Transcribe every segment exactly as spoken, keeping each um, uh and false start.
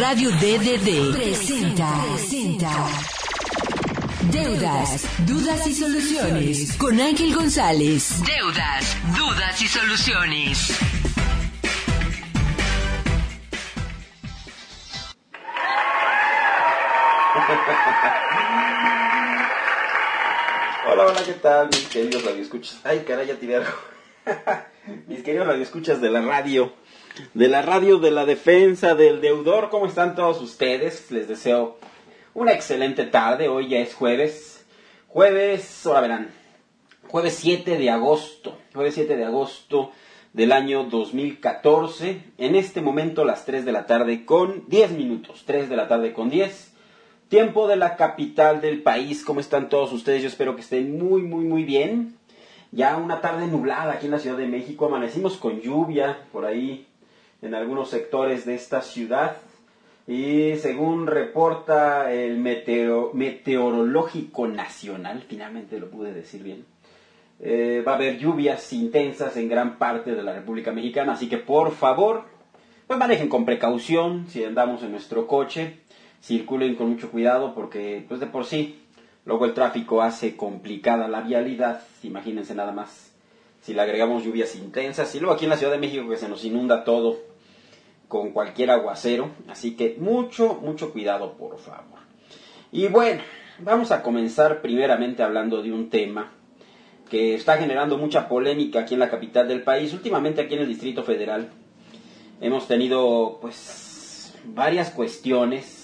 Radio D D D presenta, presenta Deudas, Dudas y Soluciones con Ángel González. Deudas, Dudas y Soluciones. Hola, hola, ¿qué tal, mis queridos radioescuchas? Ay, caray, ya tiré algo. Mis queridos radioescuchas de la radio, de la radio de la defensa del deudor, ¿cómo están todos ustedes? Les deseo una excelente tarde. Hoy ya es jueves, jueves, ahora verán, jueves siete de agosto, jueves siete de agosto del año dos mil catorce. En este momento las tres de la tarde con diez minutos, tres de la tarde con diez. Tiempo de la capital del país. ¿Cómo están todos ustedes? Yo espero que estén muy, muy, muy bien. Ya una tarde nublada aquí en la Ciudad de México. Amanecimos con lluvia por ahí en algunos sectores de esta ciudad. Y según reporta el Meteo- Meteorológico Nacional, finalmente lo pude decir bien, eh, va a haber lluvias intensas en gran parte de la República Mexicana. Así que por favor, pues manejen con precaución si andamos en nuestro coche. Circulen con mucho cuidado porque, pues de por sí, luego el tráfico hace complicada la vialidad. Imagínense nada más si le agregamos lluvias intensas. Y luego aquí en la Ciudad de México que se nos inunda todo con cualquier aguacero. Así que mucho, mucho cuidado, por favor. Y bueno, vamos a comenzar primeramente hablando de un tema que está generando mucha polémica aquí en la capital del país. Últimamente aquí en el Distrito Federal hemos tenido, pues, varias cuestiones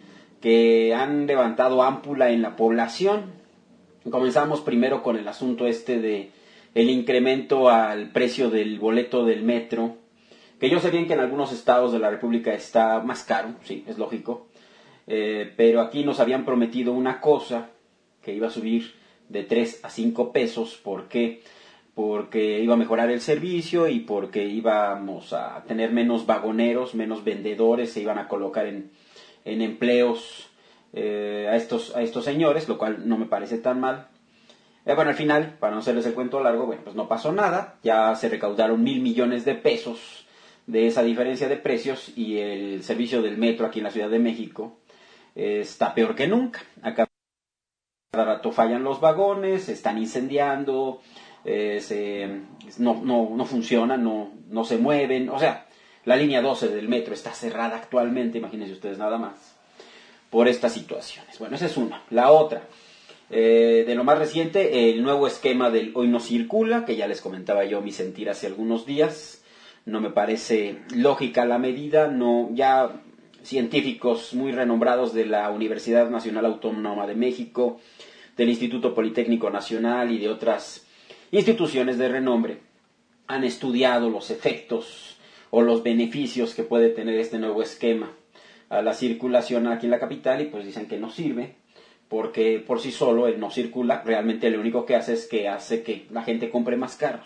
que han levantado ámpula en la población. Comenzamos primero con el asunto este de el incremento al precio del boleto del metro, que yo sé bien que en algunos estados de la República está más caro, sí, es lógico, eh, pero aquí nos habían prometido una cosa, que iba a subir de tres a cinco pesos, ¿por qué? Porque iba a mejorar el servicio y porque íbamos a tener menos vagoneros, menos vendedores, se iban a colocar en en empleos eh, a, estos, a estos señores, lo cual no me parece tan mal. Eh, bueno, al final, para no hacerles el cuento largo, bueno, pues no pasó nada, ya se recaudaron mil millones de pesos de esa diferencia de precios y el servicio del metro aquí en la Ciudad de México eh, está peor que nunca. Acá cada rato fallan los vagones, se están incendiando, eh, se, no, no, no funcionan, no, no se mueven, o sea, la línea doce del metro está cerrada actualmente, imagínense ustedes nada más, por estas situaciones. Bueno, esa es una. La otra, eh, de lo más reciente, el nuevo esquema del Hoy No Circula, que ya les comentaba yo mi sentir hace algunos días. No me parece lógica la medida, no, ya científicos muy renombrados de la Universidad Nacional Autónoma de México, del Instituto Politécnico Nacional y de otras instituciones de renombre han estudiado los efectos o los beneficios que puede tener este nuevo esquema a la circulación aquí en la capital, y pues dicen que no sirve, porque por sí solo él no circula, realmente lo único que hace es que hace que la gente compre más carros,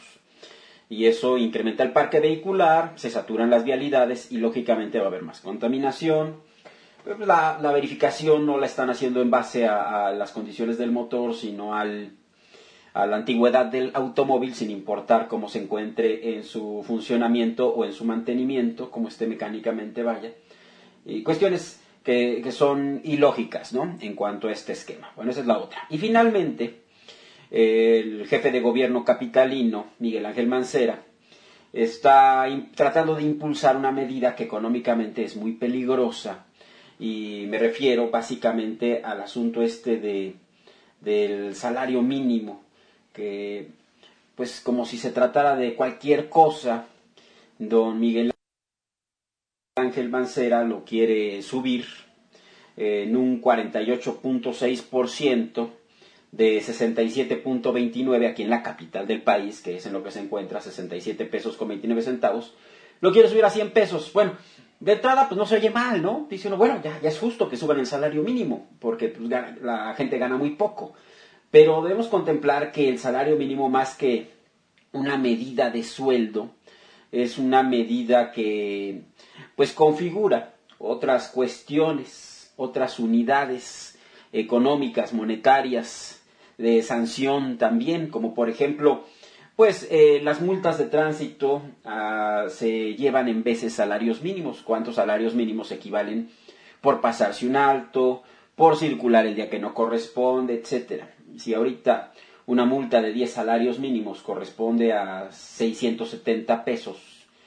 y eso incrementa el parque vehicular, se saturan las vialidades y lógicamente va a haber más contaminación. Pues la, la verificación no la están haciendo en base a, a las condiciones del motor, sino al a la antigüedad del automóvil, sin importar cómo se encuentre en su funcionamiento o en su mantenimiento, cómo esté mecánicamente, vaya. Y cuestiones que, que son ilógicas, ¿no?, en cuanto a este esquema. Bueno, esa es la otra. Y finalmente, el jefe de gobierno capitalino, Miguel Ángel Mancera, está tratando de impulsar una medida que económicamente es muy peligrosa, y me refiero básicamente al asunto este de, del salario mínimo, que pues como si se tratara de cualquier cosa, don Miguel Ángel Mancera lo quiere subir eh, en un cuarenta y ocho punto seis por ciento de sesenta y siete punto veintinueve aquí en la capital del país, que es en lo que se encuentra, sesenta y siete pesos con veintinueve centavos, lo quiere subir a cien pesos. Bueno, de entrada pues no se oye mal, ¿no? Dice uno, bueno, ya, ya es justo que suban el salario mínimo, porque pues, gana, la gente gana muy poco. Pero debemos contemplar que el salario mínimo, más que una medida de sueldo, es una medida que pues configura otras cuestiones, otras unidades económicas, monetarias, de sanción también, como por ejemplo Pues eh, las multas de tránsito uh, se llevan en veces salarios mínimos. ¿Cuántos salarios mínimos equivalen por pasarse un alto, por circular el día que no corresponde, etcétera? Si ahorita una multa de diez salarios mínimos corresponde a seiscientos setenta pesos,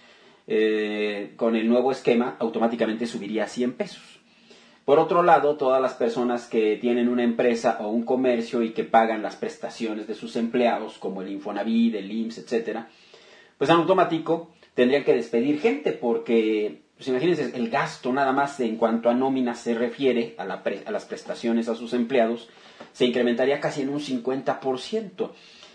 eh, con el nuevo esquema automáticamente subiría a cien pesos. Por otro lado, todas las personas que tienen una empresa o un comercio y que pagan las prestaciones de sus empleados, como el Infonavit, el I M S S, etcétera, pues en automático tendrían que despedir gente porque, pues imagínense, el gasto nada más en cuanto a nómina se refiere a, la pre- a las prestaciones a sus empleados, se incrementaría casi en un cincuenta por ciento.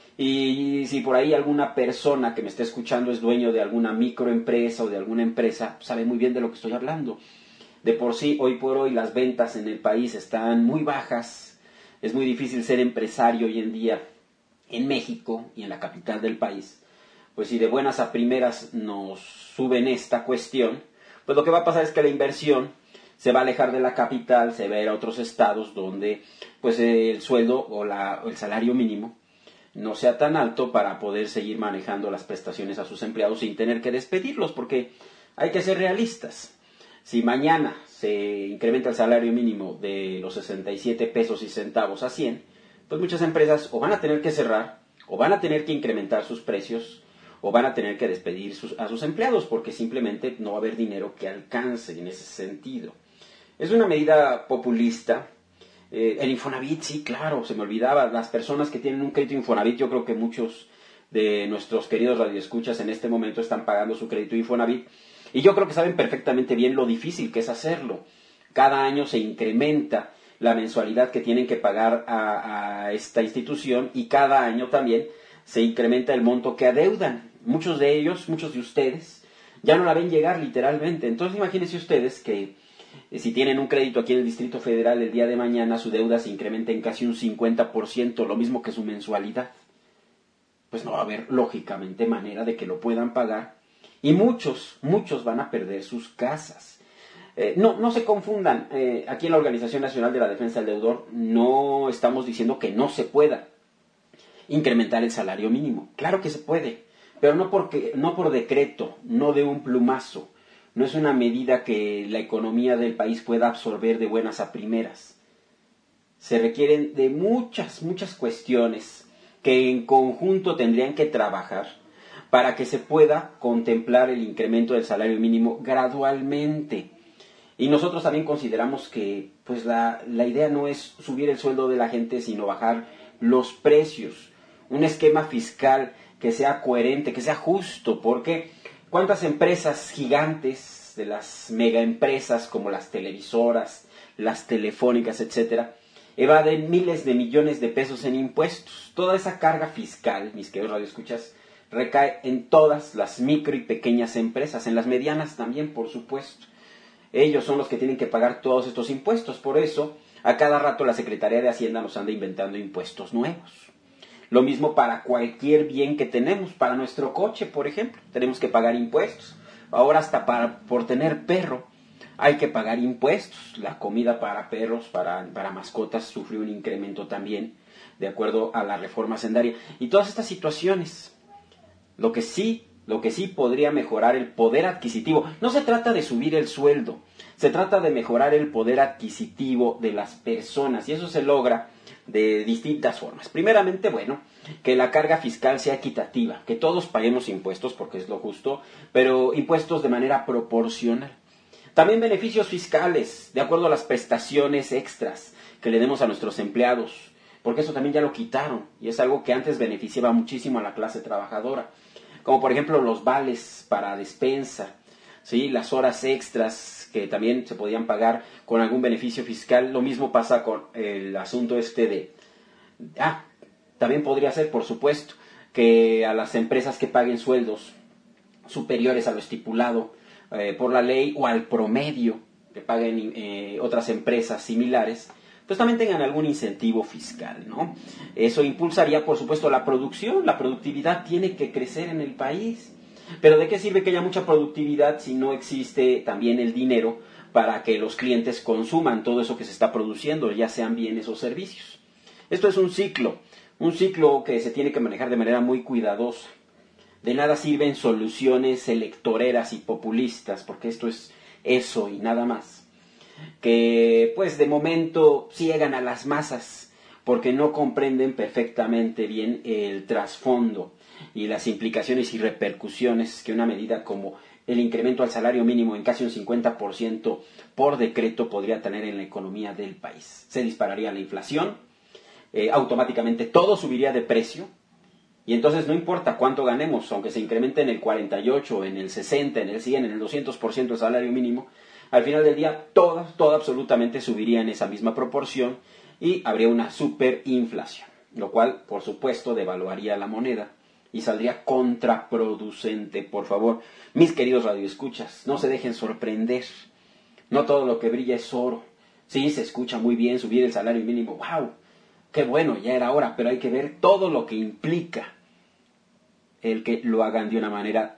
Y si por ahí alguna persona que me esté escuchando es dueño de alguna microempresa o de alguna empresa, sabe muy bien de lo que estoy hablando. De por sí, hoy por hoy, las ventas en el país están muy bajas. Es muy difícil ser empresario hoy en día en México y en la capital del país. Pues si de buenas a primeras nos suben esta cuestión, pues lo que va a pasar es que la inversión se va a alejar de la capital, se va a ir a otros estados donde pues el sueldo o, la, o el salario mínimo no sea tan alto para poder seguir manejando las prestaciones a sus empleados sin tener que despedirlos, porque hay que ser realistas. Si mañana se incrementa el salario mínimo de los sesenta y siete pesos y centavos a cien, pues muchas empresas o van a tener que cerrar, o van a tener que incrementar sus precios, o van a tener que despedir sus, a sus empleados, porque simplemente no va a haber dinero que alcance en ese sentido. Es una medida populista. Eh, el Infonavit, sí, claro, se me olvidaba. Las personas que tienen un crédito Infonavit, yo creo que muchos de nuestros queridos radioescuchas en este momento están pagando su crédito Infonavit. Y yo creo que saben perfectamente bien lo difícil que es hacerlo. Cada año se incrementa la mensualidad que tienen que pagar a, a esta institución y cada año también se incrementa el monto que adeudan. Muchos de ellos, muchos de ustedes, ya no la ven llegar literalmente. Entonces imagínense ustedes que eh, si tienen un crédito aquí en el Distrito Federal, el día de mañana su deuda se incrementa en casi un cincuenta por ciento, lo mismo que su mensualidad. Pues no va a haber, lógicamente, manera de que lo puedan pagar. Y muchos, muchos van a perder sus casas. Eh, no, no se confundan. Eh, aquí en la Organización Nacional de la Defensa del Deudor no estamos diciendo que no se pueda incrementar el salario mínimo. Claro que se puede, pero no, porque, no por decreto, no de un plumazo. No es una medida que la economía del país pueda absorber de buenas a primeras. Se requieren de muchas, muchas cuestiones que en conjunto tendrían que trabajar para que se pueda contemplar el incremento del salario mínimo gradualmente. Y nosotros también consideramos que pues la, la idea no es subir el sueldo de la gente, sino bajar los precios. Un esquema fiscal que sea coherente, que sea justo, porque ¿cuántas empresas gigantes de las megaempresas como las televisoras, las telefónicas, etcétera, evaden miles de millones de pesos en impuestos? Toda esa carga fiscal, mis queridos radioescuchas, recae en todas las micro y pequeñas empresas, en las medianas también, por supuesto. Ellos son los que tienen que pagar todos estos impuestos. Por eso, a cada rato la Secretaría de Hacienda nos anda inventando impuestos nuevos. Lo mismo para cualquier bien que tenemos. Para nuestro coche, por ejemplo, tenemos que pagar impuestos. Ahora hasta para, por tener perro hay que pagar impuestos. La comida para perros, para, para mascotas, sufrió un incremento también, de acuerdo a la reforma hacendaria. Y todas estas situaciones... Lo que sí, lo que sí podría mejorar el poder adquisitivo. No se trata de subir el sueldo, se trata de mejorar el poder adquisitivo de las personas. Y eso se logra de distintas formas. Primeramente, bueno, que la carga fiscal sea equitativa, que todos paguemos impuestos porque es lo justo, pero impuestos de manera proporcional. También beneficios fiscales, de acuerdo a las prestaciones extras que le demos a nuestros empleados, porque eso también ya lo quitaron y es algo que antes beneficiaba muchísimo a la clase trabajadora. Como por ejemplo los vales para despensa, ¿sí? Las horas extras que también se podían pagar con algún beneficio fiscal. Lo mismo pasa con el asunto este de... Ah, también podría ser, por supuesto, que a las empresas que paguen sueldos superiores a lo estipulado eh, por la ley o al promedio que paguen eh, otras empresas similares, pues también tengan algún incentivo fiscal, ¿no? Eso impulsaría, por supuesto, la producción. La productividad tiene que crecer en el país. Pero ¿de qué sirve que haya mucha productividad si no existe también el dinero para que los clientes consuman todo eso que se está produciendo, ya sean bienes o servicios? Esto es un ciclo, Un ciclo que se tiene que manejar de manera muy cuidadosa. De nada sirven soluciones electoreras y populistas, porque esto es eso y nada más. Que pues de momento ciegan a las masas, porque no comprenden perfectamente bien el trasfondo y las implicaciones y repercusiones que una medida como el incremento al salario mínimo en casi un cincuenta por ciento por decreto podría tener en la economía del país. Se dispararía la inflación, eh, automáticamente todo subiría de precio, y entonces no importa cuánto ganemos, aunque se incremente en el cuarenta y ocho, en el sesenta, en el cien, en el doscientos por ciento el salario mínimo, al final del día todo, todo absolutamente subiría en esa misma proporción y habría una superinflación, lo cual por supuesto devaluaría la moneda y saldría contraproducente. Por favor, mis queridos radioescuchas, no se dejen sorprender. No todo lo que brilla es oro. Sí, se escucha muy bien subir el salario mínimo. ¡Wow! ¡Qué bueno! Ya era hora, pero hay que ver todo lo que implica el que lo hagan de una manera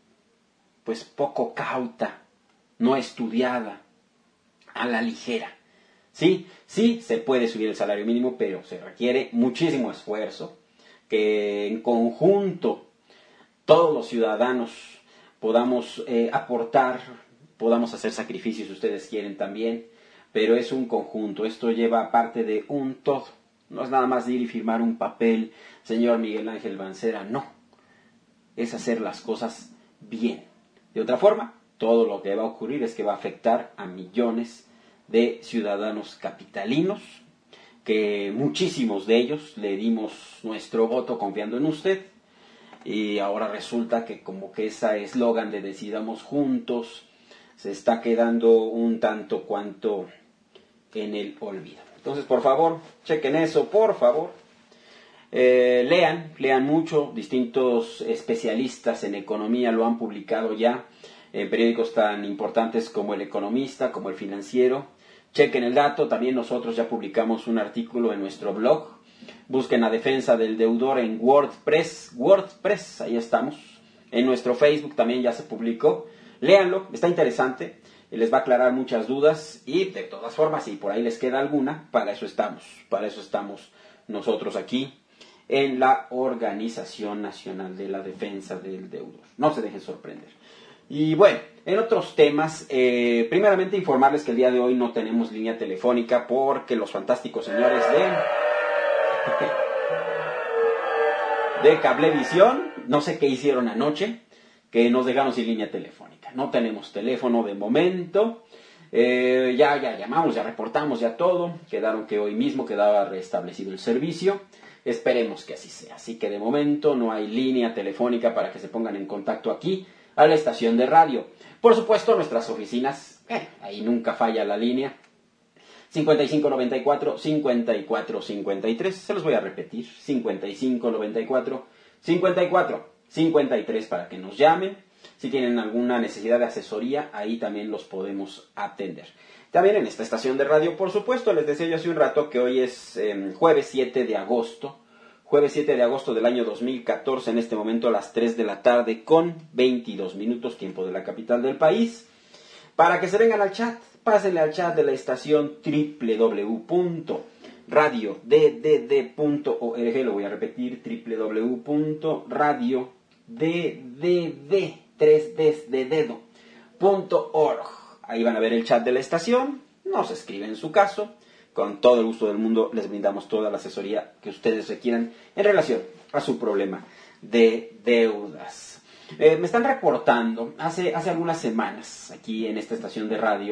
pues poco cauta, no estudiada, a la ligera. Sí, sí se puede subir el salario mínimo, pero se requiere muchísimo esfuerzo, que en conjunto todos los ciudadanos podamos eh, aportar, podamos hacer sacrificios si ustedes quieren también, pero es un conjunto, esto lleva parte de un todo. No es nada más ir y firmar un papel, señor Miguel Ángel Mancera, no. Es hacer las cosas bien. De otra forma, todo lo que va a ocurrir es que va a afectar a millones de ciudadanos capitalinos, que muchísimos de ellos le dimos nuestro voto confiando en usted, y ahora resulta que como que ese eslogan de decidamos juntos se está quedando un tanto cuanto en el olvido. Entonces, por favor, chequen eso, por favor. Eh, lean, lean mucho, distintos especialistas en economía lo han publicado ya en periódicos tan importantes como El Economista, como El Financiero. Chequen el dato, también nosotros ya publicamos un artículo en nuestro blog. Busquen la defensa del deudor en WordPress, WordPress, ahí estamos. En nuestro Facebook también ya se publicó. Léanlo, está interesante, les va a aclarar muchas dudas y de todas formas, si por ahí les queda alguna, para eso estamos, para eso estamos nosotros aquí en la Organización Nacional de la Defensa del Deudor. No se dejen sorprender. Y bueno, en otros temas, eh, primeramente informarles que el día de hoy no tenemos línea telefónica porque los fantásticos señores de, de Cablevisión, no sé qué hicieron anoche, que nos dejaron sin línea telefónica. No tenemos teléfono de momento. Eh, ya, ya llamamos, ya reportamos, ya todo. Quedaron que hoy mismo quedaba restablecido el servicio. Esperemos que así sea. Así que de momento no hay línea telefónica para que se pongan en contacto aquí a la estación de radio. Por supuesto, nuestras oficinas, eh, ahí nunca falla la línea. cincuenta y cinco noventa y cuatro, cincuenta y cuatro cincuenta y tres. Se los voy a repetir. cincuenta y cinco noventa y cuatro, cincuenta y cuatro cincuenta y tres para que nos llamen. Si tienen alguna necesidad de asesoría, ahí también los podemos atender. También en esta estación de radio, por supuesto, les decía yo hace un rato que hoy es eh, jueves siete de agosto. Jueves siete de agosto del año dos mil catorce, en este momento a las tres de la tarde con veintidós minutos, tiempo de la capital del país. Para que se vengan al chat, pásenle al chat de la estación doble u doble u doble u punto radio d d d punto org. Lo voy a repetir, doble u doble u doble u punto radio d d d, tres Ds de dedo, punto org. Ahí van a ver el chat de la estación, nos escriben su caso. Con todo el gusto del mundo les brindamos toda la asesoría que ustedes requieran en relación a su problema de deudas. Eh, me están reportando, hace, hace algunas semanas, aquí en esta estación de radio,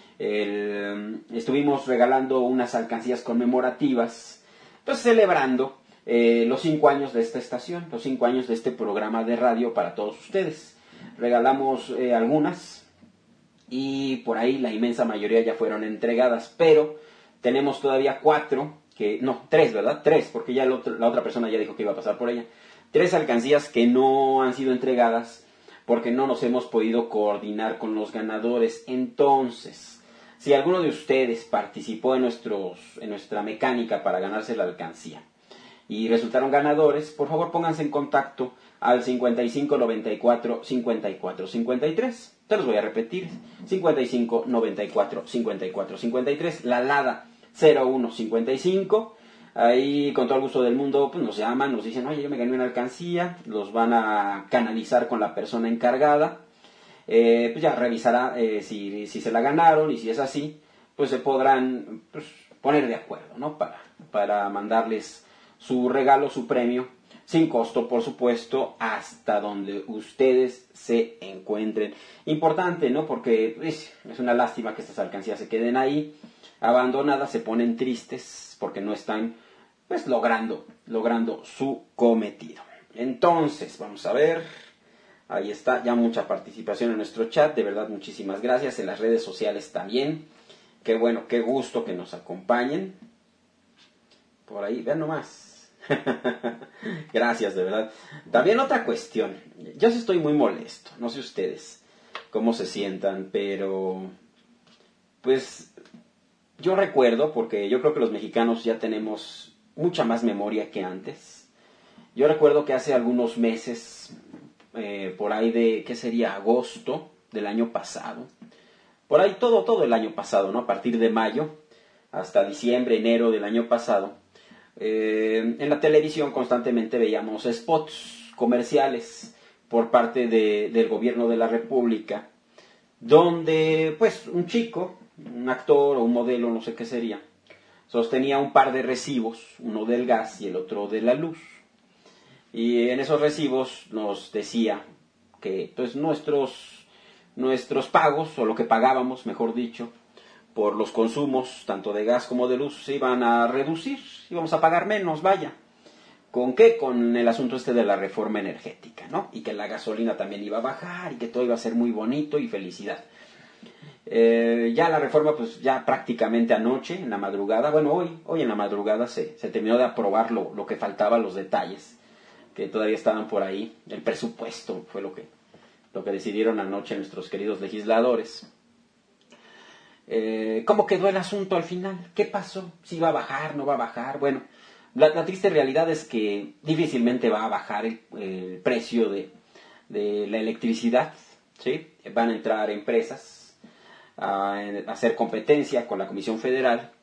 el, estuvimos regalando unas alcancías conmemorativas, pues celebrando eh, los cinco años de esta estación, los cinco años de este programa de radio para todos ustedes. Regalamos eh, algunas y por ahí la inmensa mayoría ya fueron entregadas, pero tenemos todavía cuatro, que no, tres, ¿verdad? Tres, porque ya el otro, la otra persona ya dijo que iba a pasar por ella. Tres alcancías que no han sido entregadas porque no nos hemos podido coordinar con los ganadores. Entonces, si alguno de ustedes participó en, nuestros, en nuestra mecánica para ganarse la alcancía y resultaron ganadores, por favor pónganse en contacto al cincuenta y cinco noventa y cuatro cincuenta y cuatro cincuenta y tres. Te los voy a repetir, cincuenta y cinco noventa y cuatro cincuenta y cuatro cincuenta y tres, la LADA cero uno cincuenta y cinco. Ahí, con todo el gusto del mundo, pues nos llaman, nos dicen, oye, yo me gané una alcancía, los van a canalizar con la persona encargada, eh, pues ya revisará eh, si, si se la ganaron, y si es así, pues se podrán pues, poner de acuerdo, ¿no? Para, para mandarles su regalo, su premio, sin costo, por supuesto, hasta donde ustedes se encuentren. Importante, ¿no? Porque es, es una lástima que estas alcancías se queden ahí, abandonadas, se ponen tristes, porque no están pues logrando, logrando su cometido. Entonces, vamos a ver, ahí está, ya mucha participación en nuestro chat, de verdad muchísimas gracias, en las redes sociales también, qué bueno, qué gusto que nos acompañen, por ahí, vean nomás, gracias de verdad. También otra cuestión, yo sí estoy muy molesto, no sé ustedes cómo se sientan, pero pues yo recuerdo, porque yo creo que los mexicanos ya tenemos mucha más memoria que antes. Yo recuerdo que hace algunos meses, eh, por ahí de, ¿qué sería? Agosto del año pasado. Por ahí todo, todo el año pasado, ¿no? A partir de mayo hasta diciembre, enero del año pasado. Eh, en la televisión constantemente veíamos spots comerciales por parte de, del gobierno de la República, donde pues un chico, un actor o un modelo, no sé qué sería, sostenía un par de recibos, uno del gas y el otro de la luz. Y en esos recibos nos decía que pues, nuestros, nuestros pagos, o lo que pagábamos, mejor dicho, por los consumos, tanto de gas como de luz, se iban a reducir, íbamos a pagar menos, vaya. ¿Con qué? Con el asunto este de la reforma energética, ¿no? Y que la gasolina también iba a bajar y que todo iba a ser muy bonito y felicidad. Eh, ya la reforma, pues ya prácticamente anoche, en la madrugada, bueno, hoy, hoy en la madrugada se, se terminó de aprobar lo, lo que faltaba, los detalles, que todavía estaban por ahí. El presupuesto fue lo que, lo que decidieron anoche nuestros queridos legisladores. Eh, ¿Cómo quedó el asunto al final? ¿Qué pasó? ¿Si va a bajar, no va a bajar? Bueno, la, la triste realidad es que difícilmente va a bajar el, el precio de, de la electricidad, ¿sí? Van a entrar empresas a hacer competencia con la Comisión Federal.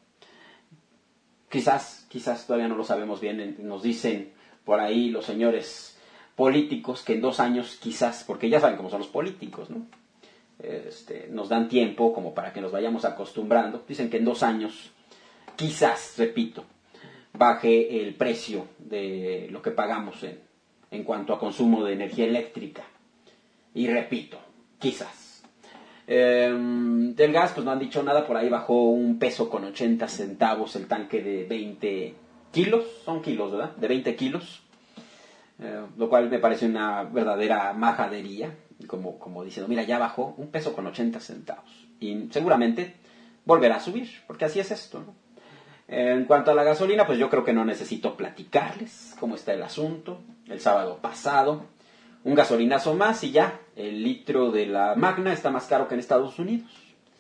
Quizás, quizás todavía no lo sabemos bien, nos dicen por ahí los señores políticos que en dos años quizás, porque ya saben cómo son los políticos, ¿no? Este, nos dan tiempo como para que nos vayamos acostumbrando. Dicen que en dos años, quizás, repito, baje el precio de lo que pagamos en, en cuanto a consumo de energía eléctrica. Y repito, quizás. Eh, del gas, pues no han dicho nada, por ahí bajó un peso con ochenta centavos el tanque de veinte kilos, son kilos, ¿verdad? De veinte kilos, eh, lo cual me parece una verdadera majadería, como, como diciendo, mira, ya bajó un peso con ochenta centavos, y seguramente volverá a subir, porque así es esto, ¿no? En cuanto a la gasolina, pues yo creo que no necesito platicarles cómo está el asunto. El sábado pasado, un gasolinazo más y ya, el litro de la Magna está más caro que en Estados Unidos.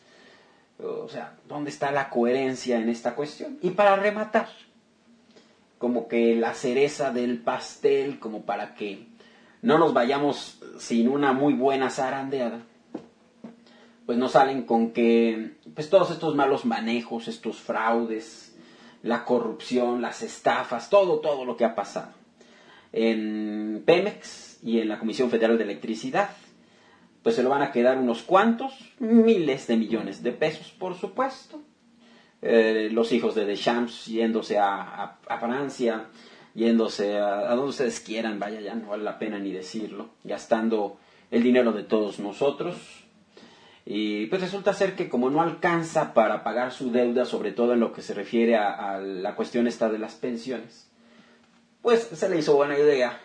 O sea, ¿dónde está la coherencia en esta cuestión? Y para rematar, como que la cereza del pastel, como para que no nos vayamos sin una muy buena zarandeada, pues nos salen con que pues todos estos malos manejos, estos fraudes, la corrupción, las estafas, todo, todo lo que ha pasado en Pemex y en la Comisión Federal de Electricidad, pues se lo van a quedar unos cuantos, miles de millones de pesos, por supuesto. Eh, los hijos de Deschamps yéndose a, a, a Francia, yéndose a, a donde ustedes quieran, vaya, ya no vale la pena ni decirlo, gastando el dinero de todos nosotros. Y pues resulta ser que como no alcanza para pagar su deuda, sobre todo en lo que se refiere a, a la cuestión esta de las pensiones, pues se le hizo buena idea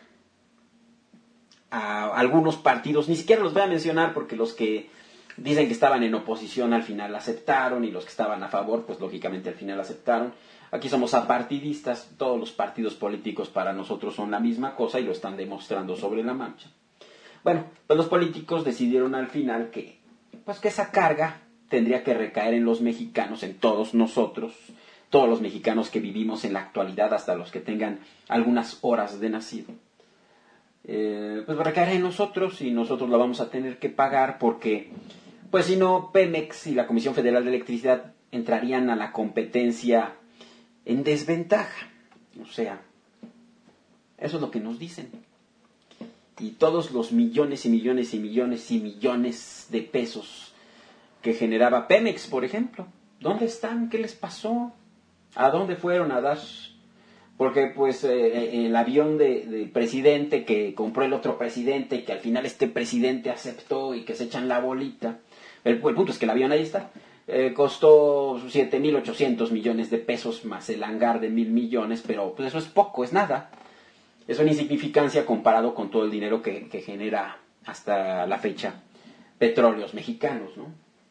a algunos partidos, ni siquiera los voy a mencionar porque los que dicen que estaban en oposición al final aceptaron y los que estaban a favor, pues lógicamente al final aceptaron. Aquí somos apartidistas, todos los partidos políticos para nosotros son la misma cosa y lo están demostrando sobre la marcha. Bueno, pues los políticos decidieron al final que pues que esa carga tendría que recaer en los mexicanos, en todos nosotros, todos los mexicanos que vivimos en la actualidad, hasta los que tengan algunas horas de nacido. Eh, pues recaerá en nosotros y nosotros la vamos a tener que pagar porque, pues si no, Pemex y la Comisión Federal de Electricidad entrarían a la competencia en desventaja. O sea, eso es lo que nos dicen. Y todos los millones y millones y millones y millones de pesos que generaba Pemex, por ejemplo, ¿dónde están? ¿Qué les pasó? ¿A dónde fueron a dar? Porque pues eh, el avión de, de presidente que compró el otro presidente y que al final este presidente aceptó y que se echan la bolita, el, el punto es que el avión ahí está, eh, costó siete mil ochocientos millones de pesos más el hangar de mil millones, pero pues eso es poco, es nada. Es una insignificancia comparado con todo el dinero que, que genera hasta la fecha Petróleos Mexicanos, ¿no?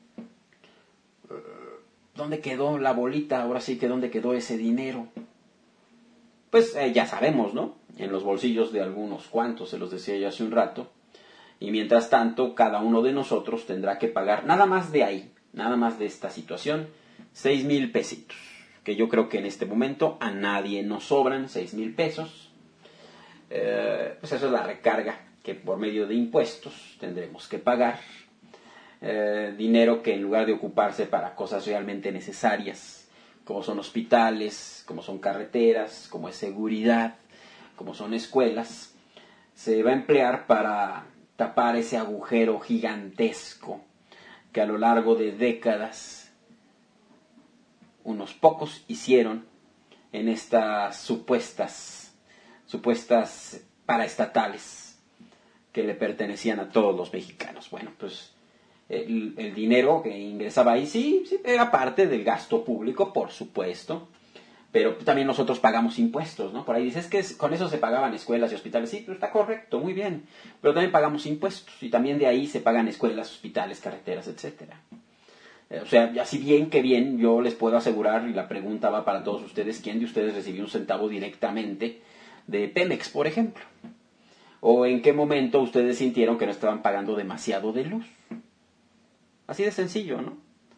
¿Dónde quedó la bolita? Ahora sí que ¿dónde quedó ese dinero? Pues eh, ya sabemos, ¿no? En los bolsillos de algunos cuantos, se los decía yo hace un rato. Y mientras tanto, cada uno de nosotros tendrá que pagar, nada más de ahí, nada más de esta situación, seis mil pesitos. Que yo creo que en este momento a nadie nos sobran seis mil pesos. Eh, pues eso es la recarga que por medio de impuestos tendremos que pagar. Eh, dinero que en lugar de ocuparse para cosas realmente necesarias, como son hospitales, como son carreteras, como es seguridad, como son escuelas, se va a emplear para tapar ese agujero gigantesco que a lo largo de décadas unos pocos hicieron en estas supuestas supuestas paraestatales que le pertenecían a todos los mexicanos. Bueno, pues el, el dinero que ingresaba ahí sí, sí era parte del gasto público, por supuesto, pero también nosotros pagamos impuestos, ¿no? Por ahí dices que con eso se pagaban escuelas y hospitales. Sí, pero está correcto, muy bien, pero también pagamos impuestos y también de ahí se pagan escuelas, hospitales, carreteras, etcétera. O sea, así bien que bien, yo les puedo asegurar, y la pregunta va para todos ustedes, ¿quién de ustedes recibió un centavo directamente de Pemex, por ejemplo? ¿O en qué momento ustedes sintieron que no estaban pagando demasiado de luz? Así de sencillo, ¿no?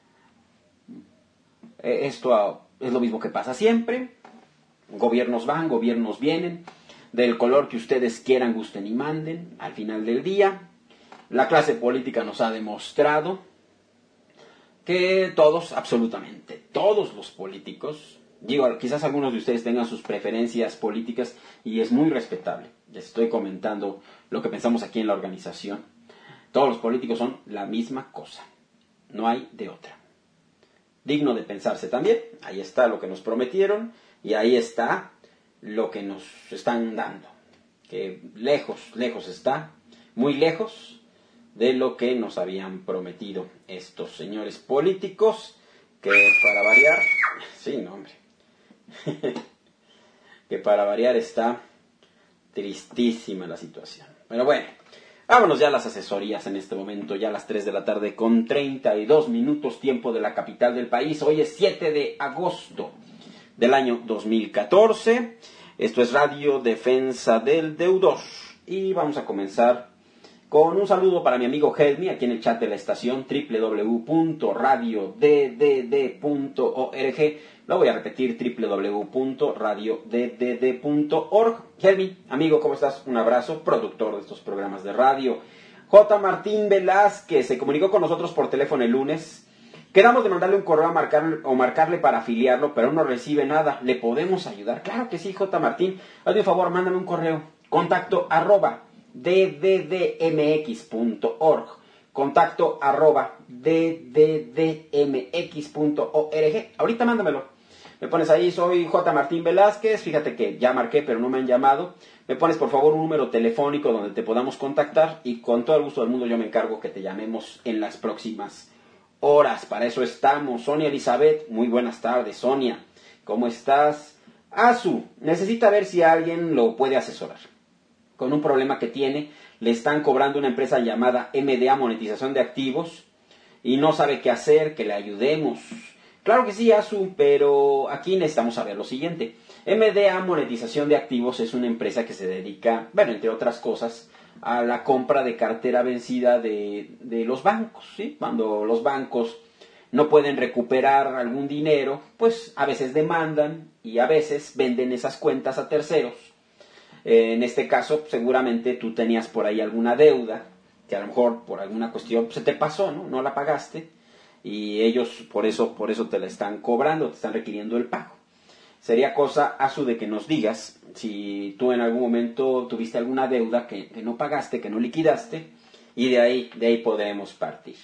Esto es lo mismo que pasa siempre. Gobiernos van, gobiernos vienen, del color que ustedes quieran, gusten y manden. Al final del día, la clase política nos ha demostrado que todos, absolutamente todos los políticos, digo, quizás algunos de ustedes tengan sus preferencias políticas y es muy respetable. Les estoy comentando lo que pensamos aquí en la organización. Todos los políticos son la misma cosa. No hay de otra. Digno de pensarse también. Ahí está lo que nos prometieron y ahí está lo que nos están dando. Que lejos, lejos está, muy lejos de lo que nos habían prometido estos señores políticos, que para variar, sí, no hombre, que para variar está tristísima la situación. Pero bueno, vámonos ya a las asesorías en este momento, ya a las tres de la tarde con treinta y dos minutos, tiempo de la capital del país. Hoy es siete de agosto del año dos mil catorce. Esto es Radio Defensa del Deudor. Y vamos a comenzar con un saludo para mi amigo Helmi, aquí en el chat de la estación, doble u doble u doble u punto radio d d d punto org. Lo voy a repetir, doble u doble u doble u punto radio d d d punto org. Helmi, amigo, ¿cómo estás? Un abrazo, productor de estos programas de radio. J. Martín Velázquez se comunicó con nosotros por teléfono el lunes. Quedamos de mandarle un correo a marcar, o marcarle para afiliarlo, pero no recibe nada. ¿Le podemos ayudar? Claro que sí, J. Martín. Hazme un favor, mándame un correo. Contacto arroba d d d m x punto org. Contacto arroba d d d m x punto org. Ahorita mándamelo. Me pones ahí, soy J. Martín Velázquez. Fíjate que ya marqué, pero no me han llamado. Me pones por favor un número telefónico donde te podamos contactar y con todo el gusto del mundo yo me encargo que te llamemos en las próximas horas. Para eso estamos. Sonia Elizabeth, muy buenas tardes, Sonia. ¿Cómo estás? Azu, necesita ver si alguien lo puede asesorar con un problema que tiene. Le están cobrando una empresa llamada M D A Monetización de Activos y no sabe qué hacer, que le ayudemos. Claro que sí, Azu, pero aquí necesitamos saber lo siguiente. M D A Monetización de Activos es una empresa que se dedica, bueno, entre otras cosas, a la compra de cartera vencida de, de los bancos, ¿sí? Cuando los bancos no pueden recuperar algún dinero, pues a veces demandan y a veces venden esas cuentas a terceros. En este caso, seguramente tú tenías por ahí alguna deuda, que a lo mejor por alguna cuestión se te pasó, ¿no? No la pagaste, y ellos por eso, por eso te la están cobrando, te están requiriendo el pago. Sería cosa, Azu, de que nos digas si tú en algún momento tuviste alguna deuda que, que no pagaste, que no liquidaste, y de ahí, de ahí podremos partir.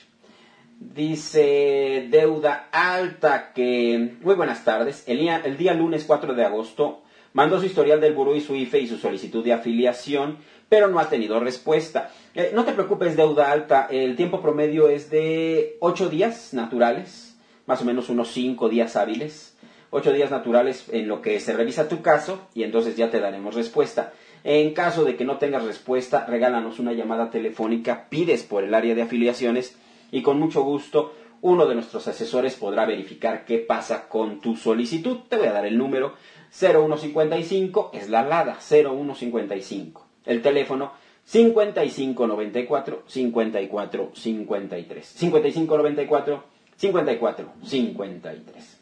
Dice Deuda Alta que, muy buenas tardes, el día, el día lunes cuatro de agosto mandó su historial del buró y su I F E y su solicitud de afiliación, pero no ha tenido respuesta. Eh, no te preocupes, Deuda Alta, el tiempo promedio es de ocho días naturales, más o menos unos cinco días hábiles, ocho días naturales en lo que se revisa tu caso y entonces ya te daremos respuesta. En caso de que no tengas respuesta, regálanos una llamada telefónica, pides por el área de afiliaciones y con mucho gusto uno de nuestros asesores podrá verificar qué pasa con tu solicitud. Te voy a dar el número cero uno cincuenta y cinco, es la LADA, cero uno cincuenta y cinco. El teléfono cincuenta y cinco noventa y cuatro, cincuenta y cuatro cincuenta y tres. cincuenta y cinco noventa y cuatro, cincuenta y cuatro cincuenta y tres.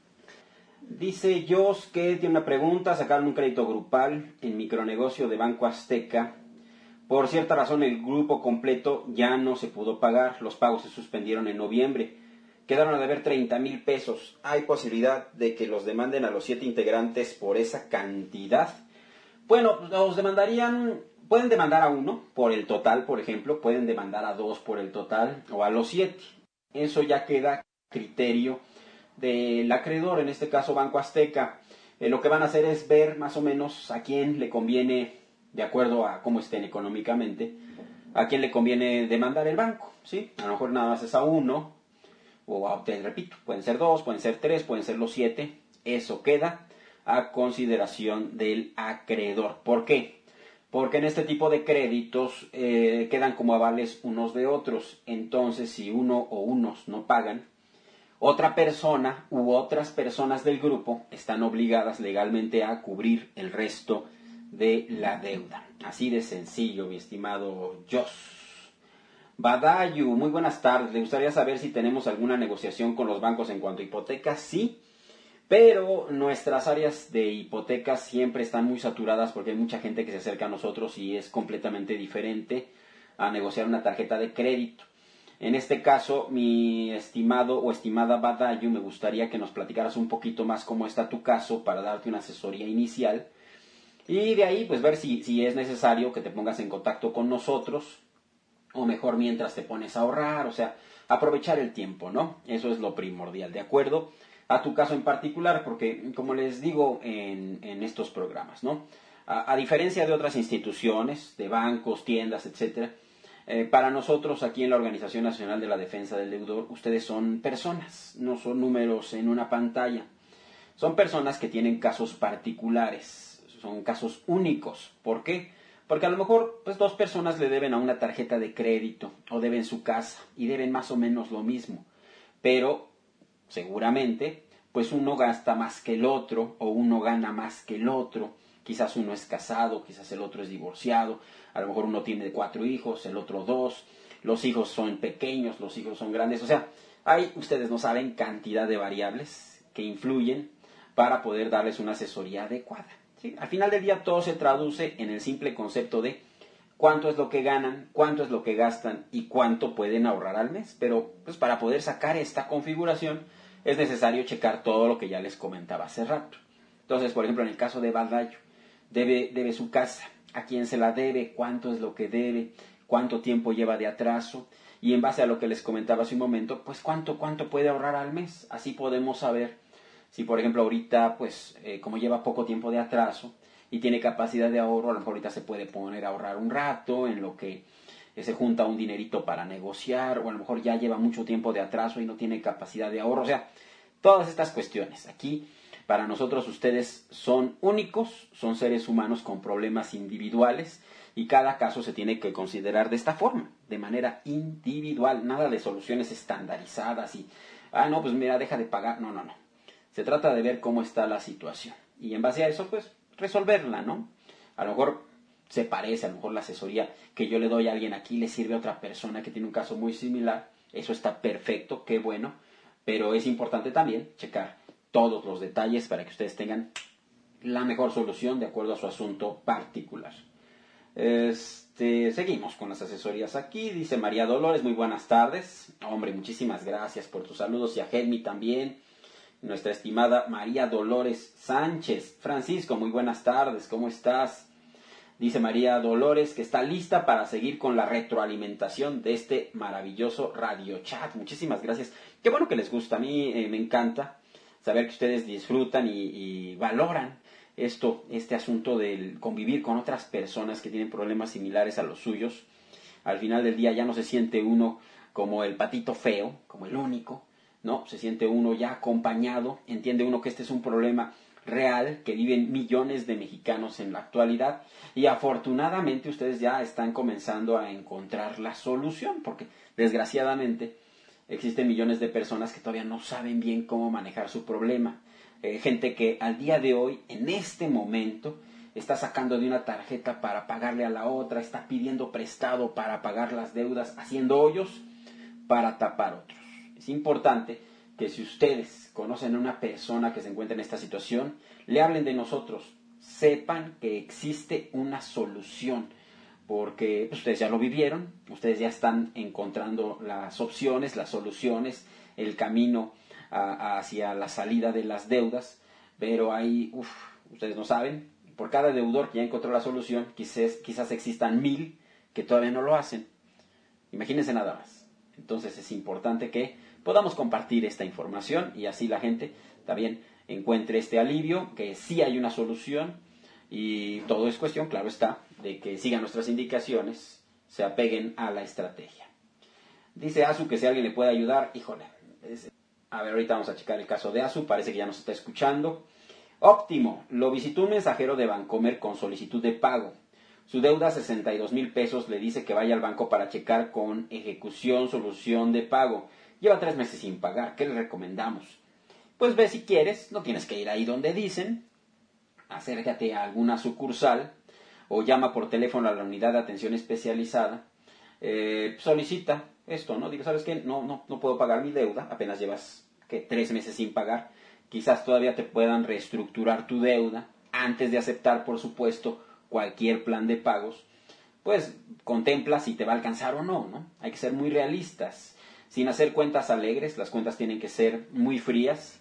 Dice Jos que tiene una pregunta, sacaron un crédito grupal en micronegocio de Banco Azteca. Por cierta razón el grupo completo ya no se pudo pagar, los pagos se suspendieron en noviembre. Quedaron a deber treinta mil pesos. ¿Hay posibilidad de que los demanden a los siete integrantes por esa cantidad? Bueno, los demandarían, pueden demandar a uno por el total, por ejemplo, pueden demandar a dos por el total o a los siete. Eso ya queda a criterio del acreedor, en este caso Banco Azteca. Eh, lo que van a hacer es ver más o menos a quién le conviene, de acuerdo a cómo estén económicamente, a quién le conviene demandar el banco, ¿sí? A lo mejor nada más es a uno, o a, te repito, pueden ser dos, pueden ser tres, pueden ser los siete. Eso queda a consideración del acreedor. ¿Por qué? Porque en este tipo de créditos eh, quedan como avales unos de otros. Entonces, si uno o unos no pagan, otra persona u otras personas del grupo están obligadas legalmente a cubrir el resto de la deuda. Así de sencillo, mi estimado Jos. Badayu, muy buenas tardes. Le gustaría saber si tenemos alguna negociación con los bancos en cuanto a hipotecas. Sí, pero nuestras áreas de hipotecas siempre están muy saturadas porque hay mucha gente que se acerca a nosotros y es completamente diferente a negociar una tarjeta de crédito. En este caso, mi estimado o estimada Badayu, me gustaría que nos platicaras un poquito más cómo está tu caso para darte una asesoría inicial. Y de ahí, pues ver si, si es necesario que te pongas en contacto con nosotros, o mejor mientras te pones a ahorrar, o sea, aprovechar el tiempo, ¿no? Eso es lo primordial, de acuerdo a tu caso en particular, porque como les digo en, en estos programas, ¿no? A, a diferencia de otras instituciones, de bancos, tiendas, etcétera, Eh, para nosotros aquí en la Organización Nacional de la Defensa del Deudor, ustedes son personas, no son números en una pantalla. Son personas que tienen casos particulares, son casos únicos. ¿Por qué? Porque a lo mejor pues, dos personas le deben a una tarjeta de crédito o deben su casa y deben más o menos lo mismo. Pero seguramente pues uno gasta más que el otro o uno gana más que el otro. Quizás uno es casado, quizás el otro es divorciado, a lo mejor uno tiene cuatro hijos, el otro dos, los hijos son pequeños, los hijos son grandes. O sea, hay, ustedes no saben, cantidad de variables que influyen para poder darles una asesoría adecuada, ¿sí? Al final del día todo se traduce en el simple concepto de cuánto es lo que ganan, cuánto es lo que gastan y cuánto pueden ahorrar al mes. Pero pues, para poder sacar esta configuración es necesario checar todo lo que ya les comentaba hace rato. Entonces, por ejemplo, en el caso de Badayu, Debe, debe su casa, a quién se la debe, cuánto es lo que debe, cuánto tiempo lleva de atraso y en base a lo que les comentaba hace un momento, pues cuánto, cuánto puede ahorrar al mes. Así podemos saber si, por ejemplo, ahorita, pues eh, como lleva poco tiempo de atraso y tiene capacidad de ahorro, a lo mejor ahorita se puede poner a ahorrar un rato en lo que eh, se junta un dinerito para negociar, o a lo mejor ya lleva mucho tiempo de atraso y no tiene capacidad de ahorro. O sea, todas estas cuestiones aquí. Para nosotros ustedes son únicos, son seres humanos con problemas individuales y cada caso se tiene que considerar de esta forma, de manera individual, nada de soluciones estandarizadas y, ah, no, pues mira, deja de pagar. No, no, no. Se trata de ver cómo está la situación y en base a eso, pues, resolverla, ¿no? A lo mejor se parece, a lo mejor la asesoría que yo le doy a alguien aquí le sirve a otra persona que tiene un caso muy similar. Eso está perfecto, qué bueno, pero es importante también checar todos los detalles para que ustedes tengan la mejor solución de acuerdo a su asunto particular. Este, seguimos con las asesorías aquí. Dice María Dolores, muy buenas tardes. Hombre, muchísimas gracias por tus saludos y a Helmi también, nuestra estimada María Dolores Sánchez. Francisco, muy buenas tardes, ¿cómo estás? Dice María Dolores que está lista para seguir con la retroalimentación de este maravilloso radio chat. Muchísimas gracias. Qué bueno que les gusta. A mí eh, me encanta saber que ustedes disfrutan y, y valoran esto, este asunto del convivir con otras personas que tienen problemas similares a los suyos. Al final del día ya no se siente uno como el patito feo, como el único, ¿no? Se siente uno ya acompañado, entiende uno que este es un problema real que viven millones de mexicanos en la actualidad y afortunadamente ustedes ya están comenzando a encontrar la solución, porque desgraciadamente existen millones de personas que todavía no saben bien cómo manejar su problema. Eh, gente que al día de hoy, en este momento, está sacando de una tarjeta para pagarle a la otra, está pidiendo prestado para pagar las deudas, haciendo hoyos para tapar otros. Es importante que si ustedes conocen a una persona que se encuentra en esta situación, le hablen de nosotros, sepan que existe una solución, porque ustedes ya lo vivieron, ustedes ya están encontrando las opciones, las soluciones, el camino a, hacia la salida de las deudas, pero hay, uff, ustedes no saben, por cada deudor que ya encontró la solución, quizás, quizás existan mil que todavía no lo hacen. Imagínense nada más. Entonces es importante que podamos compartir esta información y así la gente también encuentre este alivio, que sí hay una solución y todo es cuestión, claro está, de que sigan nuestras indicaciones, se apeguen a la estrategia. Dice Azu que si alguien le puede ayudar, híjole, es... a ver, ahorita vamos a checar el caso de Azu, parece que ya nos está escuchando. Óptimo, lo visitó un mensajero de Bancomer con solicitud de pago. Su deuda, sesenta y dos mil pesos, le dice que vaya al banco para checar con ejecución, solución de pago. Lleva tres meses sin pagar, ¿qué le recomendamos? Pues ve si quieres, no tienes que ir ahí donde dicen, acércate a alguna sucursal o llama por teléfono a la unidad de atención especializada, eh, solicita esto, ¿no? Digo, ¿sabes qué? No, no, no puedo pagar mi deuda, apenas llevas, ¿qué? Tres meses sin pagar. Quizás todavía te puedan reestructurar tu deuda antes de aceptar, por supuesto, cualquier plan de pagos. Pues contempla si te va a alcanzar o no, ¿no? Hay que ser muy realistas, sin hacer cuentas alegres. Las cuentas tienen que ser muy frías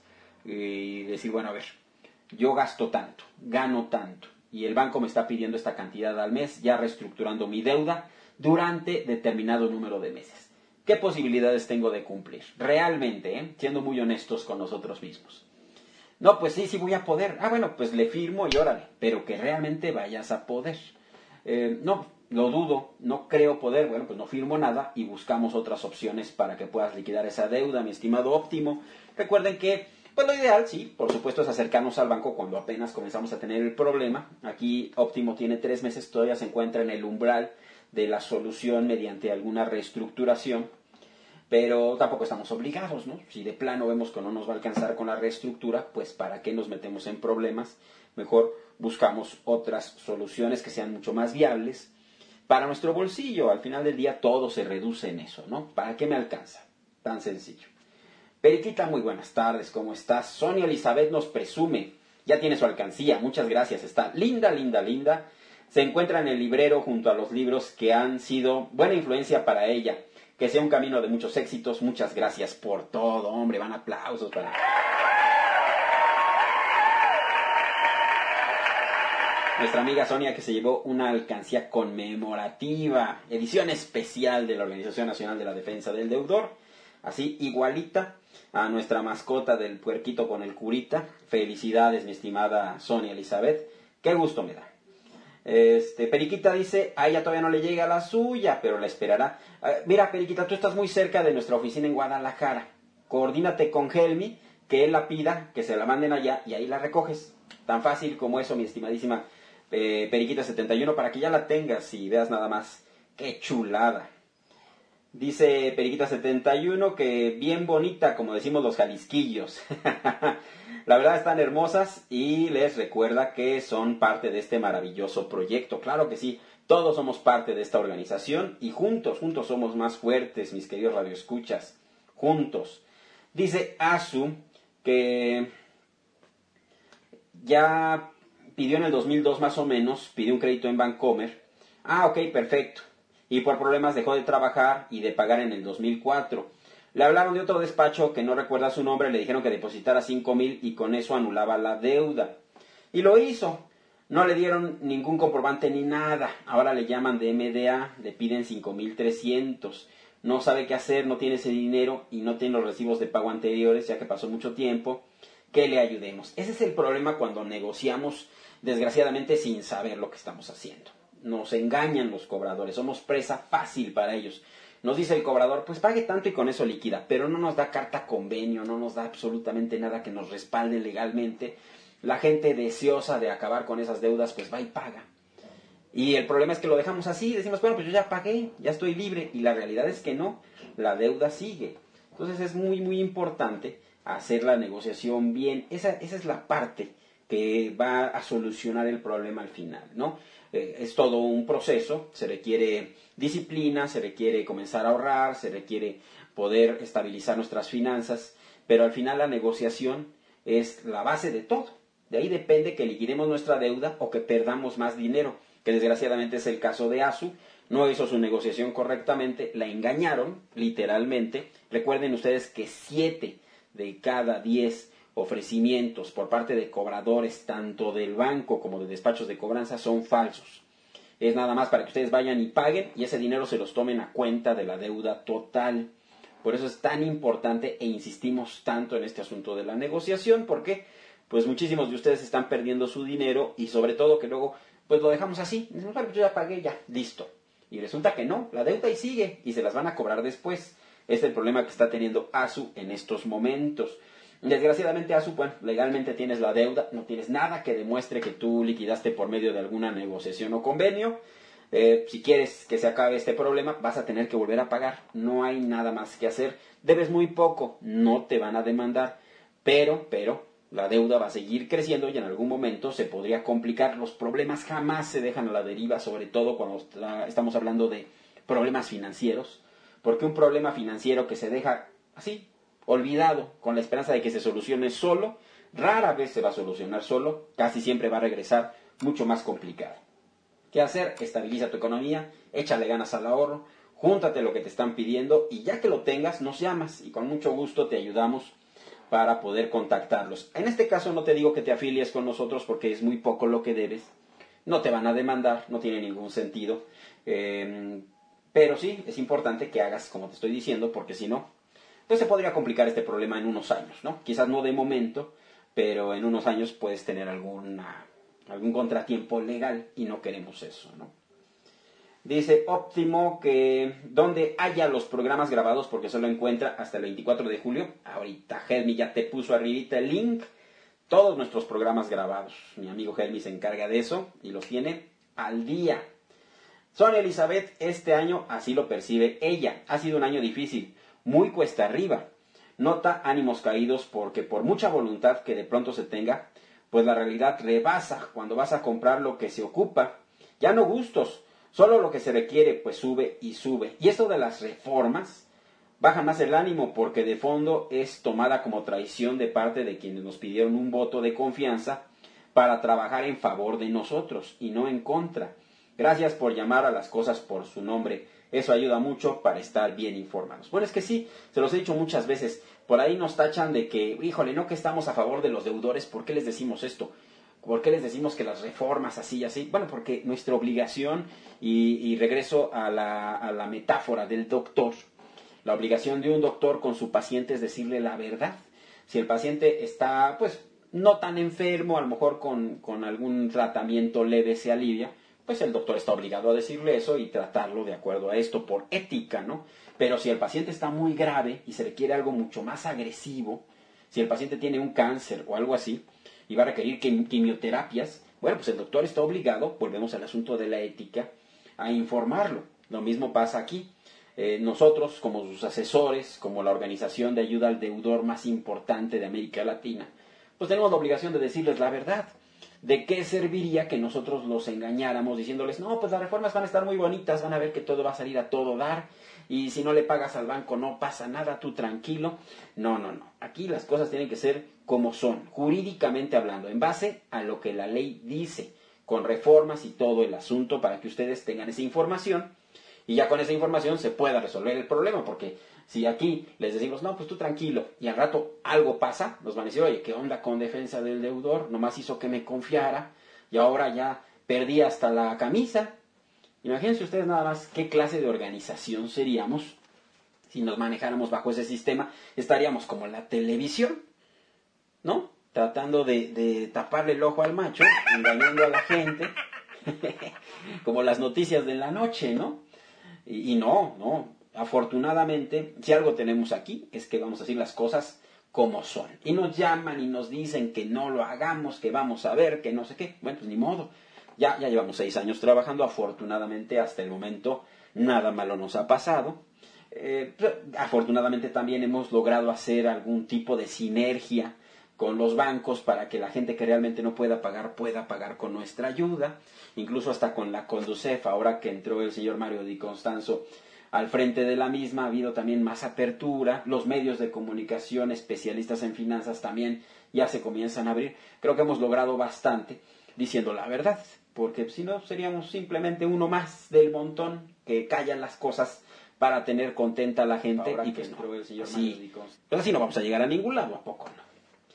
y decir, bueno, a ver, yo gasto tanto, gano tanto y el banco me está pidiendo esta cantidad al mes, ya reestructurando mi deuda durante determinado número de meses. ¿Qué posibilidades tengo de cumplir? Realmente, ¿eh? Siendo muy honestos con nosotros mismos. No, pues sí, sí voy a poder. Ah, bueno, pues le firmo y órale, pero que realmente vayas a poder. Eh, no, lo dudo, no creo poder. Bueno, pues no firmo nada y buscamos otras opciones para que puedas liquidar esa deuda, mi estimado Óptimo. Recuerden que, pues lo ideal, sí, por supuesto, es acercarnos al banco cuando apenas comenzamos a tener el problema. Aquí Óptimo tiene tres meses, todavía se encuentra en el umbral de la solución mediante alguna reestructuración. Pero tampoco estamos obligados, ¿no? Si de plano vemos que no nos va a alcanzar con la reestructura, pues ¿para qué nos metemos en problemas? Mejor buscamos otras soluciones que sean mucho más viables para nuestro bolsillo. Al final del día todo se reduce en eso, ¿no? ¿Para qué me alcanza? Tan sencillo. Periquita, muy buenas tardes, ¿cómo estás? Sonia Elizabeth nos presume, ya tiene su alcancía, muchas gracias, está linda, linda, linda. Se encuentra en el librero junto a los libros que han sido buena influencia para ella. Que sea un camino de muchos éxitos. Muchas gracias por todo, hombre. Van aplausos para... nuestra amiga Sonia, que se llevó una alcancía conmemorativa, edición especial de la Organización Nacional de la Defensa del Deudor. Así, igualita a nuestra mascota del puerquito con el curita. Felicidades, mi estimada Sonia Elizabeth. Qué gusto me da. Este, Periquita dice, a ella todavía no le llega la suya, pero la esperará. Uh, mira, Periquita, tú estás muy cerca de nuestra oficina en Guadalajara. Coordínate con Helmi, que él la pida, que se la manden allá y ahí la recoges. Tan fácil como eso, mi estimadísima eh, Periquita setenta y uno, para que ya la tengas y veas nada más. ¡Qué chulada! Dice Periquita setenta y uno que bien bonita, como decimos los jalisquillos. La verdad están hermosas y les recuerda que son parte de este maravilloso proyecto. Claro que sí, todos somos parte de esta organización y juntos, juntos somos más fuertes, mis queridos radioescuchas. Juntos. Dice Azu que ya pidió en el dos mil dos más o menos, pidió un crédito en Bancomer. Ah, ok, perfecto. Y por problemas dejó de trabajar y de pagar en el dos mil cuatro. Le hablaron de otro despacho que no recuerda su nombre, le dijeron que depositara cinco mil y con eso anulaba la deuda. Y lo hizo. No le dieron ningún comprobante ni nada. Ahora le llaman de M D A, le piden cinco mil trescientos. No sabe qué hacer, no tiene ese dinero y no tiene los recibos de pago anteriores, ya que pasó mucho tiempo. Que le ayudemos. Ese es el problema cuando negociamos, desgraciadamente, sin saber lo que estamos haciendo. Nos engañan los cobradores, somos presa fácil para ellos. Nos dice el cobrador, pues pague tanto y con eso liquida, pero no nos da carta convenio, no nos da absolutamente nada que nos respalde legalmente. La gente deseosa de acabar con esas deudas, pues va y paga. Y el problema es que lo dejamos así, decimos, bueno, pues yo ya pagué, ya estoy libre. Y la realidad es que no, la deuda sigue. Entonces es muy, muy importante hacer la negociación bien. Esa, esa es la parte que va a solucionar el problema al final, ¿no? Eh, es todo un proceso, se requiere disciplina, se requiere comenzar a ahorrar, se requiere poder estabilizar nuestras finanzas, pero al final la negociación es la base de todo. De ahí depende que liquidemos nuestra deuda o que perdamos más dinero, que desgraciadamente es el caso de Azu. No hizo su negociación correctamente, la engañaron, literalmente. Recuerden ustedes que siete de cada diez ofrecimientos por parte de cobradores, tanto del banco como de despachos de cobranza, son falsos. Es nada más para que ustedes vayan y paguen y ese dinero se los tomen a cuenta de la deuda total. Por eso es tan importante e insistimos tanto en este asunto de la negociación, porque pues muchísimos de ustedes están perdiendo su dinero y sobre todo que luego pues lo dejamos así. Dicen, yo ya pagué, ya, listo. Y resulta que no, la deuda ahí sigue y se las van a cobrar después. Este es el problema que está teniendo Azu en estos momentos. Desgraciadamente, Azu, bueno, legalmente tienes la deuda, no tienes nada que demuestre que tú liquidaste por medio de alguna negociación o convenio. Eh, si quieres que se acabe este problema, vas a tener que volver a pagar. No hay nada más que hacer. Debes muy poco, no te van a demandar. Pero, pero, la deuda va a seguir creciendo y en algún momento se podría complicar. Los problemas jamás se dejan a la deriva, sobre todo cuando estamos hablando de problemas financieros. Porque un problema financiero que se deja así, olvidado, con la esperanza de que se solucione solo, rara vez se va a solucionar solo, casi siempre va a regresar mucho más complicado. ¿Qué hacer? Estabiliza tu economía, échale ganas al ahorro, júntate lo que te están pidiendo y ya que lo tengas, nos llamas y con mucho gusto te ayudamos para poder contactarlos. En este caso no te digo que te afilies con nosotros porque es muy poco lo que debes, no te van a demandar, no tiene ningún sentido, eh, pero sí es importante que hagas como te estoy diciendo porque si no, pues se podría complicar este problema en unos años, ¿no? Quizás no de momento, pero en unos años puedes tener alguna, algún contratiempo legal y no queremos eso, ¿no? Dice Óptimo que donde haya los programas grabados, porque solo encuentra hasta el veinticuatro de julio. Ahorita Helmi ya te puso arribita el link. Todos nuestros programas grabados. Mi amigo Helmi se encarga de eso y los tiene al día. Sonia Elizabeth, este año así lo percibe ella. Ha sido un año difícil, muy cuesta arriba. Nota ánimos caídos porque por mucha voluntad que de pronto se tenga, pues la realidad rebasa cuando vas a comprar lo que se ocupa. Ya no gustos, solo lo que se requiere, pues sube y sube. Y esto de las reformas baja más el ánimo porque de fondo es tomada como traición de parte de quienes nos pidieron un voto de confianza para trabajar en favor de nosotros y no en contra. Gracias por llamar a las cosas por su nombre. Eso ayuda mucho para estar bien informados. Bueno, es que sí, se los he dicho muchas veces. Por ahí nos tachan de que, híjole, no que estamos a favor de los deudores. ¿Por qué les decimos esto? ¿Por qué les decimos que las reformas así y así? Bueno, porque nuestra obligación, y, y regreso a la, a la metáfora del doctor, la obligación de un doctor con su paciente es decirle la verdad. Si el paciente está, pues, no tan enfermo, a lo mejor con, con algún tratamiento leve se alivia, pues el doctor está obligado a decirle eso y tratarlo de acuerdo a esto por ética, ¿no? Pero si el paciente está muy grave y se requiere algo mucho más agresivo, si el paciente tiene un cáncer o algo así y va a requerir quimioterapias, bueno, pues el doctor está obligado, volvemos al asunto de la ética, a informarlo. Lo mismo pasa aquí. Eh, nosotros, como sus asesores, como la organización de ayuda al deudor más importante de América Latina, pues tenemos la obligación de decirles la verdad. ¿De qué serviría que nosotros los engañáramos diciéndoles, no, pues las reformas van a estar muy bonitas, van a ver que todo va a salir a todo dar, y si no le pagas al banco no pasa nada, tú tranquilo? No, no, no. Aquí las cosas tienen que ser como son, jurídicamente hablando, en base a lo que la ley dice, con reformas y todo el asunto para que ustedes tengan esa información, y ya con esa información se pueda resolver el problema, porque Si aquí les decimos, no, pues tú tranquilo, y al rato algo pasa, nos van a decir, oye, ¿qué onda con defensa del deudor? Nomás hizo que me confiara, y ahora ya perdí hasta la camisa. Imagínense ustedes nada más qué clase de organización seríamos si nos manejáramos bajo ese sistema. Estaríamos como la televisión, ¿no? Tratando de, de taparle el ojo al macho, engañando a la gente, como las noticias de la noche, ¿no? Y, y no, no. Afortunadamente, si algo tenemos aquí, es que vamos a decir las cosas como son. Y nos llaman y nos dicen que no lo hagamos, que vamos a ver, que no sé qué. Bueno, pues ni modo. Ya, ya llevamos seis años trabajando. Afortunadamente, hasta el momento, nada malo nos ha pasado. Eh, afortunadamente, también hemos logrado hacer algún tipo de sinergia con los bancos para que la gente que realmente no pueda pagar, pueda pagar con nuestra ayuda. Incluso hasta con la Conducef, ahora que entró el señor Mario Di Constanzo al frente de la misma, ha habido también más apertura. Los medios de comunicación especialistas en finanzas también ya se comienzan a abrir. Creo que hemos logrado bastante, diciendo la verdad, porque si no seríamos simplemente uno más del montón que callan las cosas para tener contenta a la gente. Ahora y pues no, el señor así, Mario Di Constanzo. Pues así no vamos a llegar a ningún lado, ¿a poco no?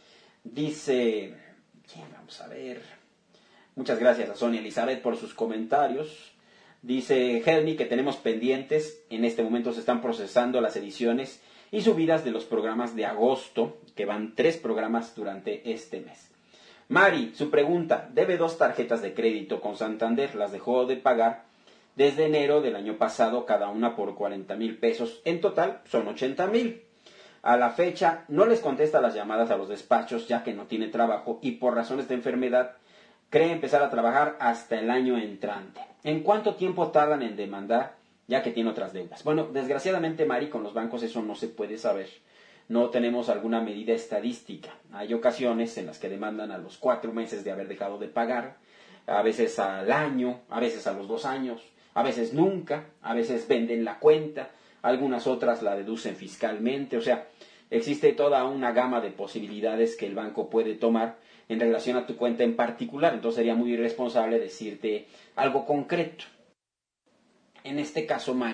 Dice, ¿quién? Vamos a ver. Muchas gracias a Sonia Elizabeth por sus comentarios. Dice Helmi que tenemos pendientes. En este momento se están procesando las ediciones y subidas de los programas de agosto, que van tres programas durante este mes. Mari, su pregunta, debe dos tarjetas de crédito con Santander, las dejó de pagar desde enero del año pasado, cada una por cuarenta mil pesos. En total son ochenta mil. A la fecha no les contesta las llamadas a los despachos ya que no tiene trabajo y por razones de enfermedad cree empezar a trabajar hasta el año entrante. ¿En cuánto tiempo tardan en demandar ya que tiene otras deudas? Bueno, desgraciadamente, Mari, con los bancos eso no se puede saber. No tenemos alguna medida estadística. Hay ocasiones en las que demandan a los cuatro meses de haber dejado de pagar, a veces al año, a veces a los dos años, a veces nunca, a veces venden la cuenta, algunas otras la deducen fiscalmente. O sea, existe toda una gama de posibilidades que el banco puede tomar en relación a tu cuenta en particular. Entonces sería muy irresponsable decirte algo concreto. En este caso, Mari,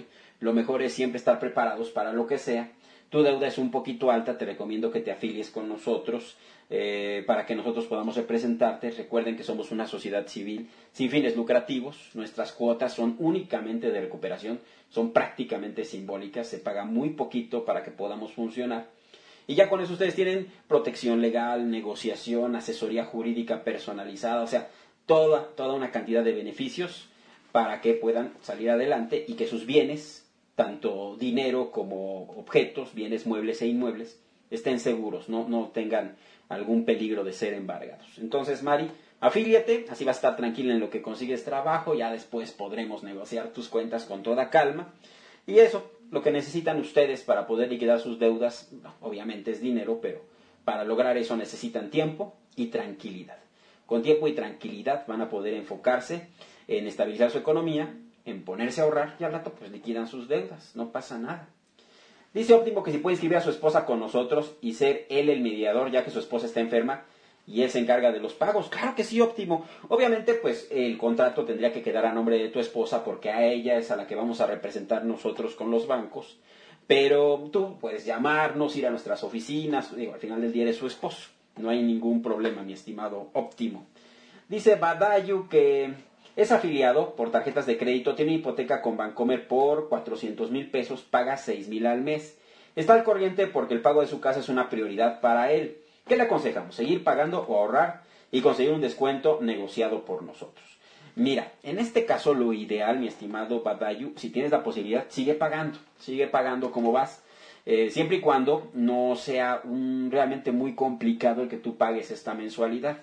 lo mejor es siempre estar preparados para lo que sea. Tu deuda es un poquito alta, te recomiendo que te afilies con nosotros eh, para que nosotros podamos representarte. Recuerden que somos una sociedad civil sin fines lucrativos. Nuestras cuotas son únicamente de recuperación, son prácticamente simbólicas, se paga muy poquito para que podamos funcionar. Y ya con eso ustedes tienen protección legal, negociación, asesoría jurídica personalizada, o sea, toda, toda una cantidad de beneficios para que puedan salir adelante y que sus bienes, tanto dinero como objetos, bienes muebles e inmuebles, estén seguros, no, no tengan algún peligro de ser embargados. Entonces, Mari, afíliate, así vas a estar tranquila en lo que consigues trabajo, ya después podremos negociar tus cuentas con toda calma. Y eso, lo que necesitan ustedes para poder liquidar sus deudas, obviamente es dinero, pero para lograr eso necesitan tiempo y tranquilidad. Con tiempo y tranquilidad van a poder enfocarse en estabilizar su economía, en ponerse a ahorrar y al rato pues liquidan sus deudas, no pasa nada. Dice Óptimo que si puede inscribir a su esposa con nosotros y ser él el mediador ya que su esposa está enferma y él se encarga de los pagos. Claro que sí, Óptimo. Obviamente pues el contrato tendría que quedar a nombre de tu esposa porque a ella es a la que vamos a representar nosotros con los bancos. Pero tú puedes llamarnos, ir a nuestras oficinas, digo, al final del día eres su esposo. No hay ningún problema, mi estimado Óptimo. Dice Badayu que es afiliado por tarjetas de crédito, tiene hipoteca con Bancomer por cuatrocientos mil pesos, paga seis mil al mes. Está al corriente porque el pago de su casa es una prioridad para él. ¿Qué le aconsejamos? ¿Seguir pagando o ahorrar y conseguir un descuento negociado por nosotros? Mira, en este caso lo ideal, mi estimado Badayu, si tienes la posibilidad, sigue pagando, sigue pagando como vas. Eh, siempre y cuando no sea un, realmente muy complicado el que tú pagues esta mensualidad.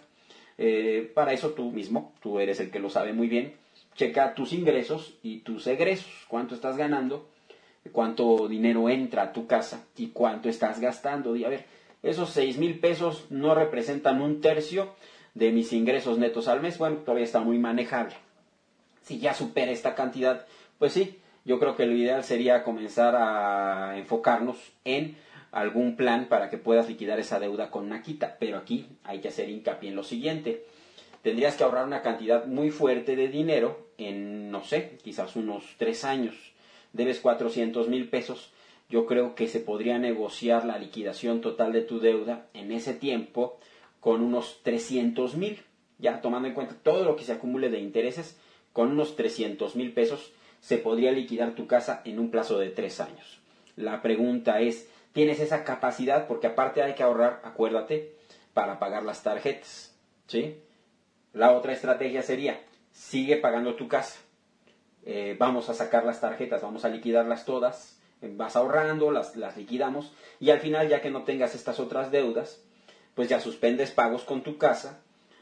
Eh, para eso tú mismo, tú eres el que lo sabe muy bien, checa tus ingresos y tus egresos, cuánto estás ganando, cuánto dinero entra a tu casa y cuánto estás gastando. Y a ver, esos seis mil pesos no representan un tercio de mis ingresos netos al mes. Bueno, todavía está muy manejable. Si ya supera esta cantidad, pues sí, yo creo que lo ideal sería comenzar a enfocarnos en algún plan para que puedas liquidar esa deuda con Naquita. Pero aquí hay que hacer hincapié en lo siguiente. Tendrías que ahorrar una cantidad muy fuerte de dinero en, no sé, quizás unos tres años. Debes cuatrocientos mil pesos. yo creo que se podría negociar la liquidación total de tu deuda en ese tiempo con unos trescientos mil, ya tomando en cuenta todo lo que se acumule de intereses, con unos trescientos mil pesos se podría liquidar tu casa en un plazo de tres años. La pregunta es, ¿tienes esa capacidad? Porque aparte hay que ahorrar, acuérdate, para pagar las tarjetas, ¿sí? La otra estrategia sería, sigue pagando tu casa, eh, vamos a sacar las tarjetas, vamos a liquidarlas todas, vas ahorrando, las, las liquidamos, y al final, ya que no tengas estas otras deudas, pues ya suspendes pagos con tu casa,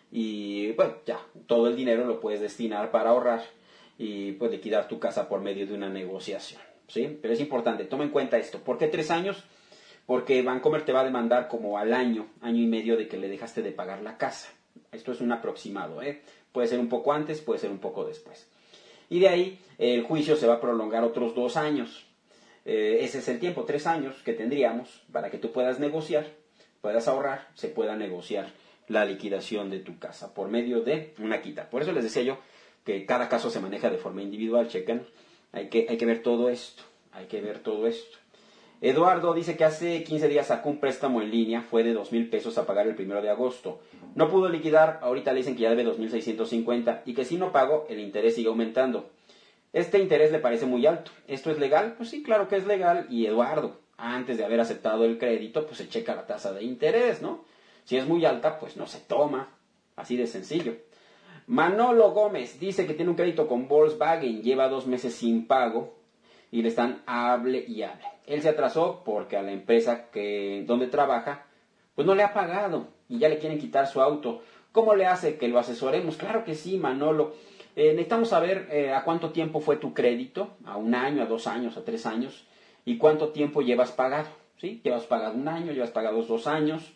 y bueno, ya, todo el dinero lo puedes destinar para ahorrar, y pues liquidar tu casa por medio de una negociación, ¿sí? Pero es importante, toma en cuenta esto. ¿Por qué tres años? Porque Bancomer te va a demandar como al año, año y medio de que le dejaste de pagar la casa. Esto es un aproximado, ¿eh? Puede ser un poco antes, puede ser un poco después. Y de ahí el juicio se va a prolongar otros dos años. Eh, ese es el tiempo, tres años que tendríamos para que tú puedas negociar, puedas ahorrar, se pueda negociar la liquidación de tu casa por medio de una quita. Por eso les decía yo que cada caso se maneja de forma individual, chequen, hay que, hay que ver todo esto, hay que ver todo esto. Eduardo dice que hace quince días sacó un préstamo en línea, fue de dos mil pesos a pagar el primero de agosto. No pudo liquidar, ahorita le dicen que ya debe dos mil seiscientos cincuenta y que si no pago, el interés sigue aumentando. Este interés le parece muy alto. ¿Esto es legal? Pues sí, claro que es legal. Y Eduardo, antes de haber aceptado el crédito, pues se checa la tasa de interés, ¿no? Si es muy alta, pues no se toma. Así de sencillo. Manolo Gómez dice que tiene un crédito con Volkswagen, lleva dos meses sin pago y le están hable y hable. Él se atrasó porque a la empresa que, donde trabaja, pues no le ha pagado y ya le quieren quitar su auto. ¿Cómo le hace que lo asesoremos? Claro que sí, Manolo. Eh, necesitamos saber eh, a cuánto tiempo fue tu crédito, a un año, a dos años, a tres años, y cuánto tiempo llevas pagado. ¿Sí? ¿Llevas pagado un año? ¿Llevas pagado dos años?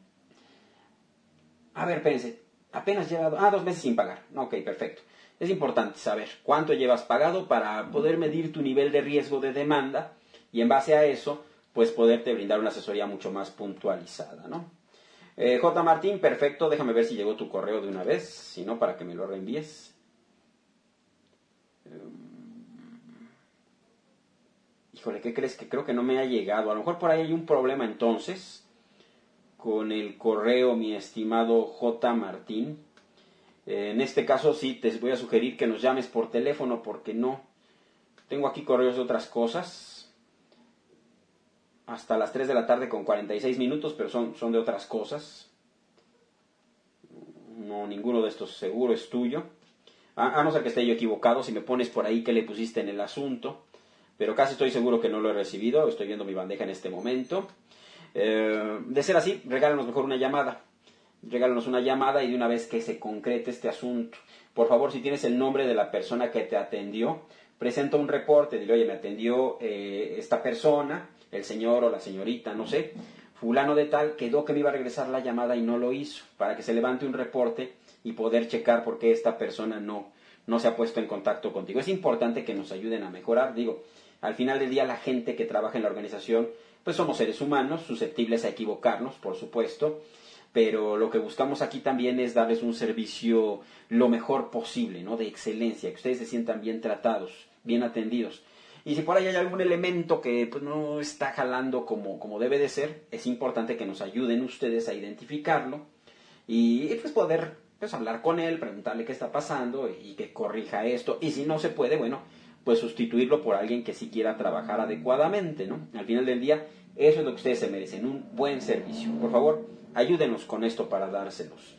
A ver, pense, apenas llevado, ah, dos meses sin pagar. Ok, perfecto. Es importante saber cuánto llevas pagado para poder medir tu nivel de riesgo de demanda y en base a eso, pues poderte brindar una asesoría mucho más puntualizada, ¿no? Eh, J. Martín, perfecto, déjame ver si llegó tu correo de una vez, si no, para que me lo reenvíes. Um, híjole, ¿qué crees? Que creo que no me ha llegado. A lo mejor por ahí hay un problema entonces con el correo, mi estimado J. Martín. En este caso sí te voy a sugerir que nos llames por teléfono porque no tengo aquí correos de otras cosas hasta las tres de la tarde con cuarenta y seis minutos, pero son, son de otras cosas. No, ninguno de estos seguro es tuyo, a, a no ser que esté yo equivocado. Si me pones por ahí qué le pusiste en el asunto, pero casi estoy seguro que no lo he recibido. Estoy viendo mi bandeja en este momento. Eh, de ser así, regálanos mejor una llamada. Regálanos una llamada y de una vez que se concrete este asunto. Por favor, si tienes el nombre de la persona que te atendió, presenta un reporte. Dile, oye, me atendió eh, esta persona, el señor o la señorita, no sé, fulano de tal, quedó que me iba a regresar la llamada y no lo hizo, para que se levante un reporte y poder checar por qué esta persona no, no se ha puesto en contacto contigo. Es importante que nos ayuden a mejorar. Digo, al final del día la gente que trabaja en la organización, pues somos seres humanos, susceptibles a equivocarnos, por supuesto, pero lo que buscamos aquí también es darles un servicio lo mejor posible, ¿no? De excelencia, que ustedes se sientan bien tratados, bien atendidos. Y si por ahí hay algún elemento que pues, no está jalando como, como debe de ser, es importante que nos ayuden ustedes a identificarlo y pues poder pues, hablar con él, preguntarle qué está pasando y que corrija esto. Y si no se puede, bueno, pues sustituirlo por alguien que sí quiera trabajar adecuadamente, ¿no? Al final del día, eso es lo que ustedes se merecen, un buen servicio. Por favor, ayúdenos con esto para dárselos.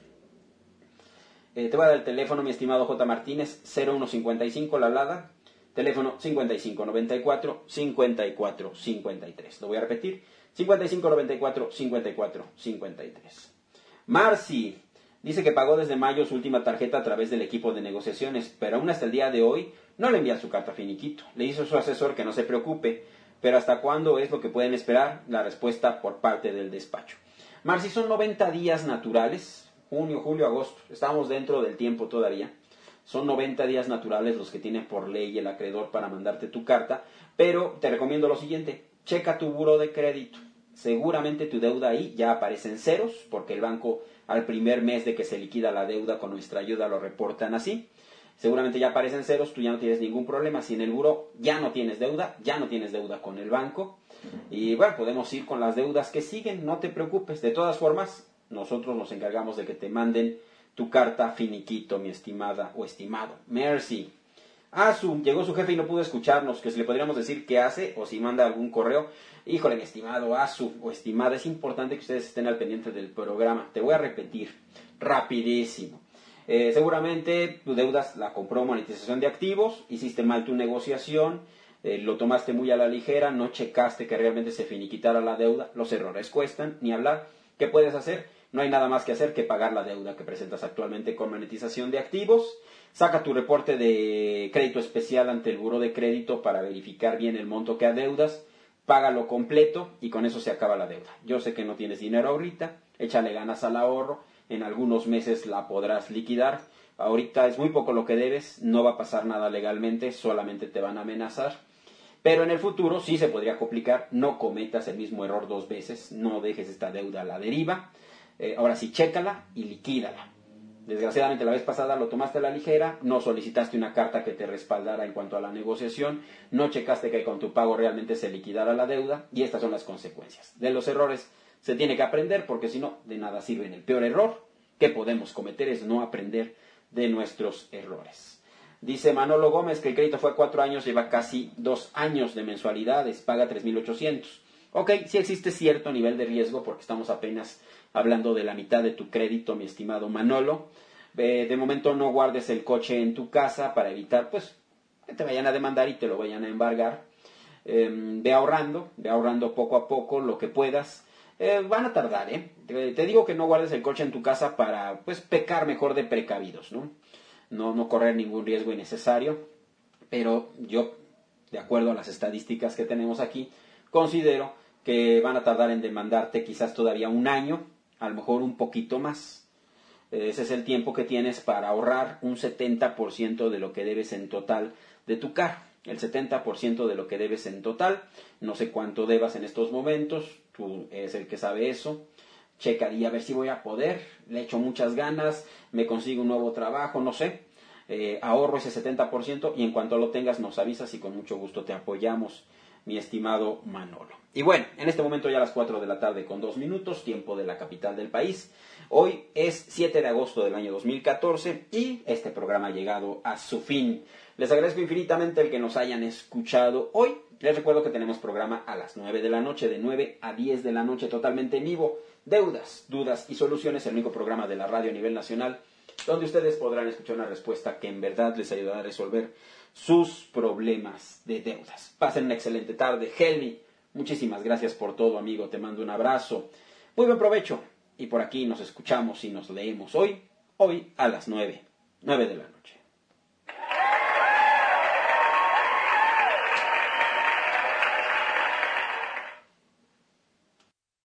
Eh, te voy a dar el teléfono, mi estimado J. Martínez, cero uno cincuenta y cinco, la Lada, teléfono cincuenta y cinco noventa y cuatro cincuenta y cuatro cincuenta y tres. Lo voy a repetir, cincuenta y cinco noventa y cuatro cincuenta y cuatro cincuenta y tres. Marci dice que pagó desde mayo su última tarjeta a través del equipo de negociaciones, pero aún hasta el día de hoy no le envía su carta finiquito. Le hizo su asesor que no se preocupe, pero ¿hasta cuándo es lo que pueden esperar? La respuesta por parte del despacho. Marci, son noventa días naturales, junio, julio, agosto, estamos dentro del tiempo todavía. Son noventa días naturales los que tiene por ley el acreedor para mandarte tu carta, pero te recomiendo lo siguiente, checa tu buró de crédito. Seguramente tu deuda ahí ya aparece en ceros, porque el banco al primer mes de que se liquida la deuda con nuestra ayuda lo reportan así. seguramente ya aparecen ceros, tú ya no tienes ningún problema. Si en el buró ya no tienes deuda, ya no tienes deuda con el banco. Y bueno, podemos ir con las deudas que siguen, no te preocupes. De todas formas, nosotros nos encargamos de que te manden tu carta finiquito, mi estimada o estimado. Mercy. Ah, su, llegó su jefe y no pudo escucharnos, que si le podríamos decir qué hace o si manda algún correo. Híjole, mi estimado Asu o estimada, es importante que ustedes estén al pendiente del programa. Te voy a repetir, rapidísimo. Eh, seguramente tu deudas la compró monetización de activos, hiciste mal tu negociación, eh, lo tomaste muy a la ligera, no checaste que realmente se finiquitara la deuda, los errores cuestan, ni hablar. ¿Qué puedes hacer? No hay nada más que hacer que pagar la deuda que presentas actualmente con monetización de activos. Saca tu reporte de crédito especial ante el buró de crédito para verificar bien el monto que adeudas. Págalo completo y con eso se acaba la deuda. Yo sé que no tienes dinero ahorita, échale ganas al ahorro. En algunos meses la podrás liquidar. Ahorita es muy poco lo que debes, no va a pasar nada legalmente, solamente te van a amenazar. Pero en el futuro sí se podría complicar. No cometas el mismo error dos veces, no dejes esta deuda a la deriva. Eh, ahora sí, chécala y liquídala. Desgraciadamente la vez pasada lo tomaste a la ligera, no solicitaste una carta que te respaldara en cuanto a la negociación, no checaste que con tu pago realmente se liquidara la deuda y estas son las consecuencias. De los errores se tiene que aprender porque si no, de nada sirven. El peor error que podemos cometer es no aprender de nuestros errores. Dice Manolo Gómez que el crédito fue a cuatro años, lleva casi dos años de mensualidades, paga tres mil ochocientos. Ok, sí existe cierto nivel de riesgo porque estamos apenas hablando de la mitad de tu crédito, mi estimado Manolo. Eh, de momento no guardes el coche en tu casa para evitar pues que te vayan a demandar y te lo vayan a embargar. Eh, ve ahorrando, ve ahorrando poco a poco lo que puedas. Eh, van a tardar, ¿eh? Te, te digo que no guardes el coche en tu casa para pues pecar mejor de precavidos, ¿no? No, no correr ningún riesgo innecesario. Pero yo, de acuerdo a las estadísticas que tenemos aquí, considero que van a tardar en demandarte quizás todavía un año, a lo mejor un poquito más. Ese es el tiempo que tienes para ahorrar un setenta por ciento de lo que debes en total de tu carro. El setenta por ciento de lo que debes en total. No sé cuánto debas en estos momentos. Tú eres el que sabe eso. Checaría a ver si voy a poder. Le echo muchas ganas. Me consigo un nuevo trabajo. No sé. Eh, ahorro ese setenta por ciento y en cuanto lo tengas nos avisas y con mucho gusto te apoyamos, mi estimado Manolo. Y bueno, en este momento ya a las cuatro de la tarde con dos minutos, tiempo de la capital del país. Hoy es siete de agosto del año dos mil catorce y este programa ha llegado a su fin. Les agradezco infinitamente el que nos hayan escuchado hoy. Les recuerdo que tenemos programa a las nueve de la noche, de nueve a diez de la noche, totalmente en vivo. Deudas, dudas y soluciones, el único programa de la radio a nivel nacional, donde ustedes podrán escuchar una respuesta que en verdad les ayudará a resolver sus problemas de deudas. Pasen una excelente tarde. Helmi, muchísimas gracias por todo, amigo. Te mando un abrazo. Muy buen provecho. Y por aquí nos escuchamos y nos leemos hoy, hoy a las nueve, nueve de la noche.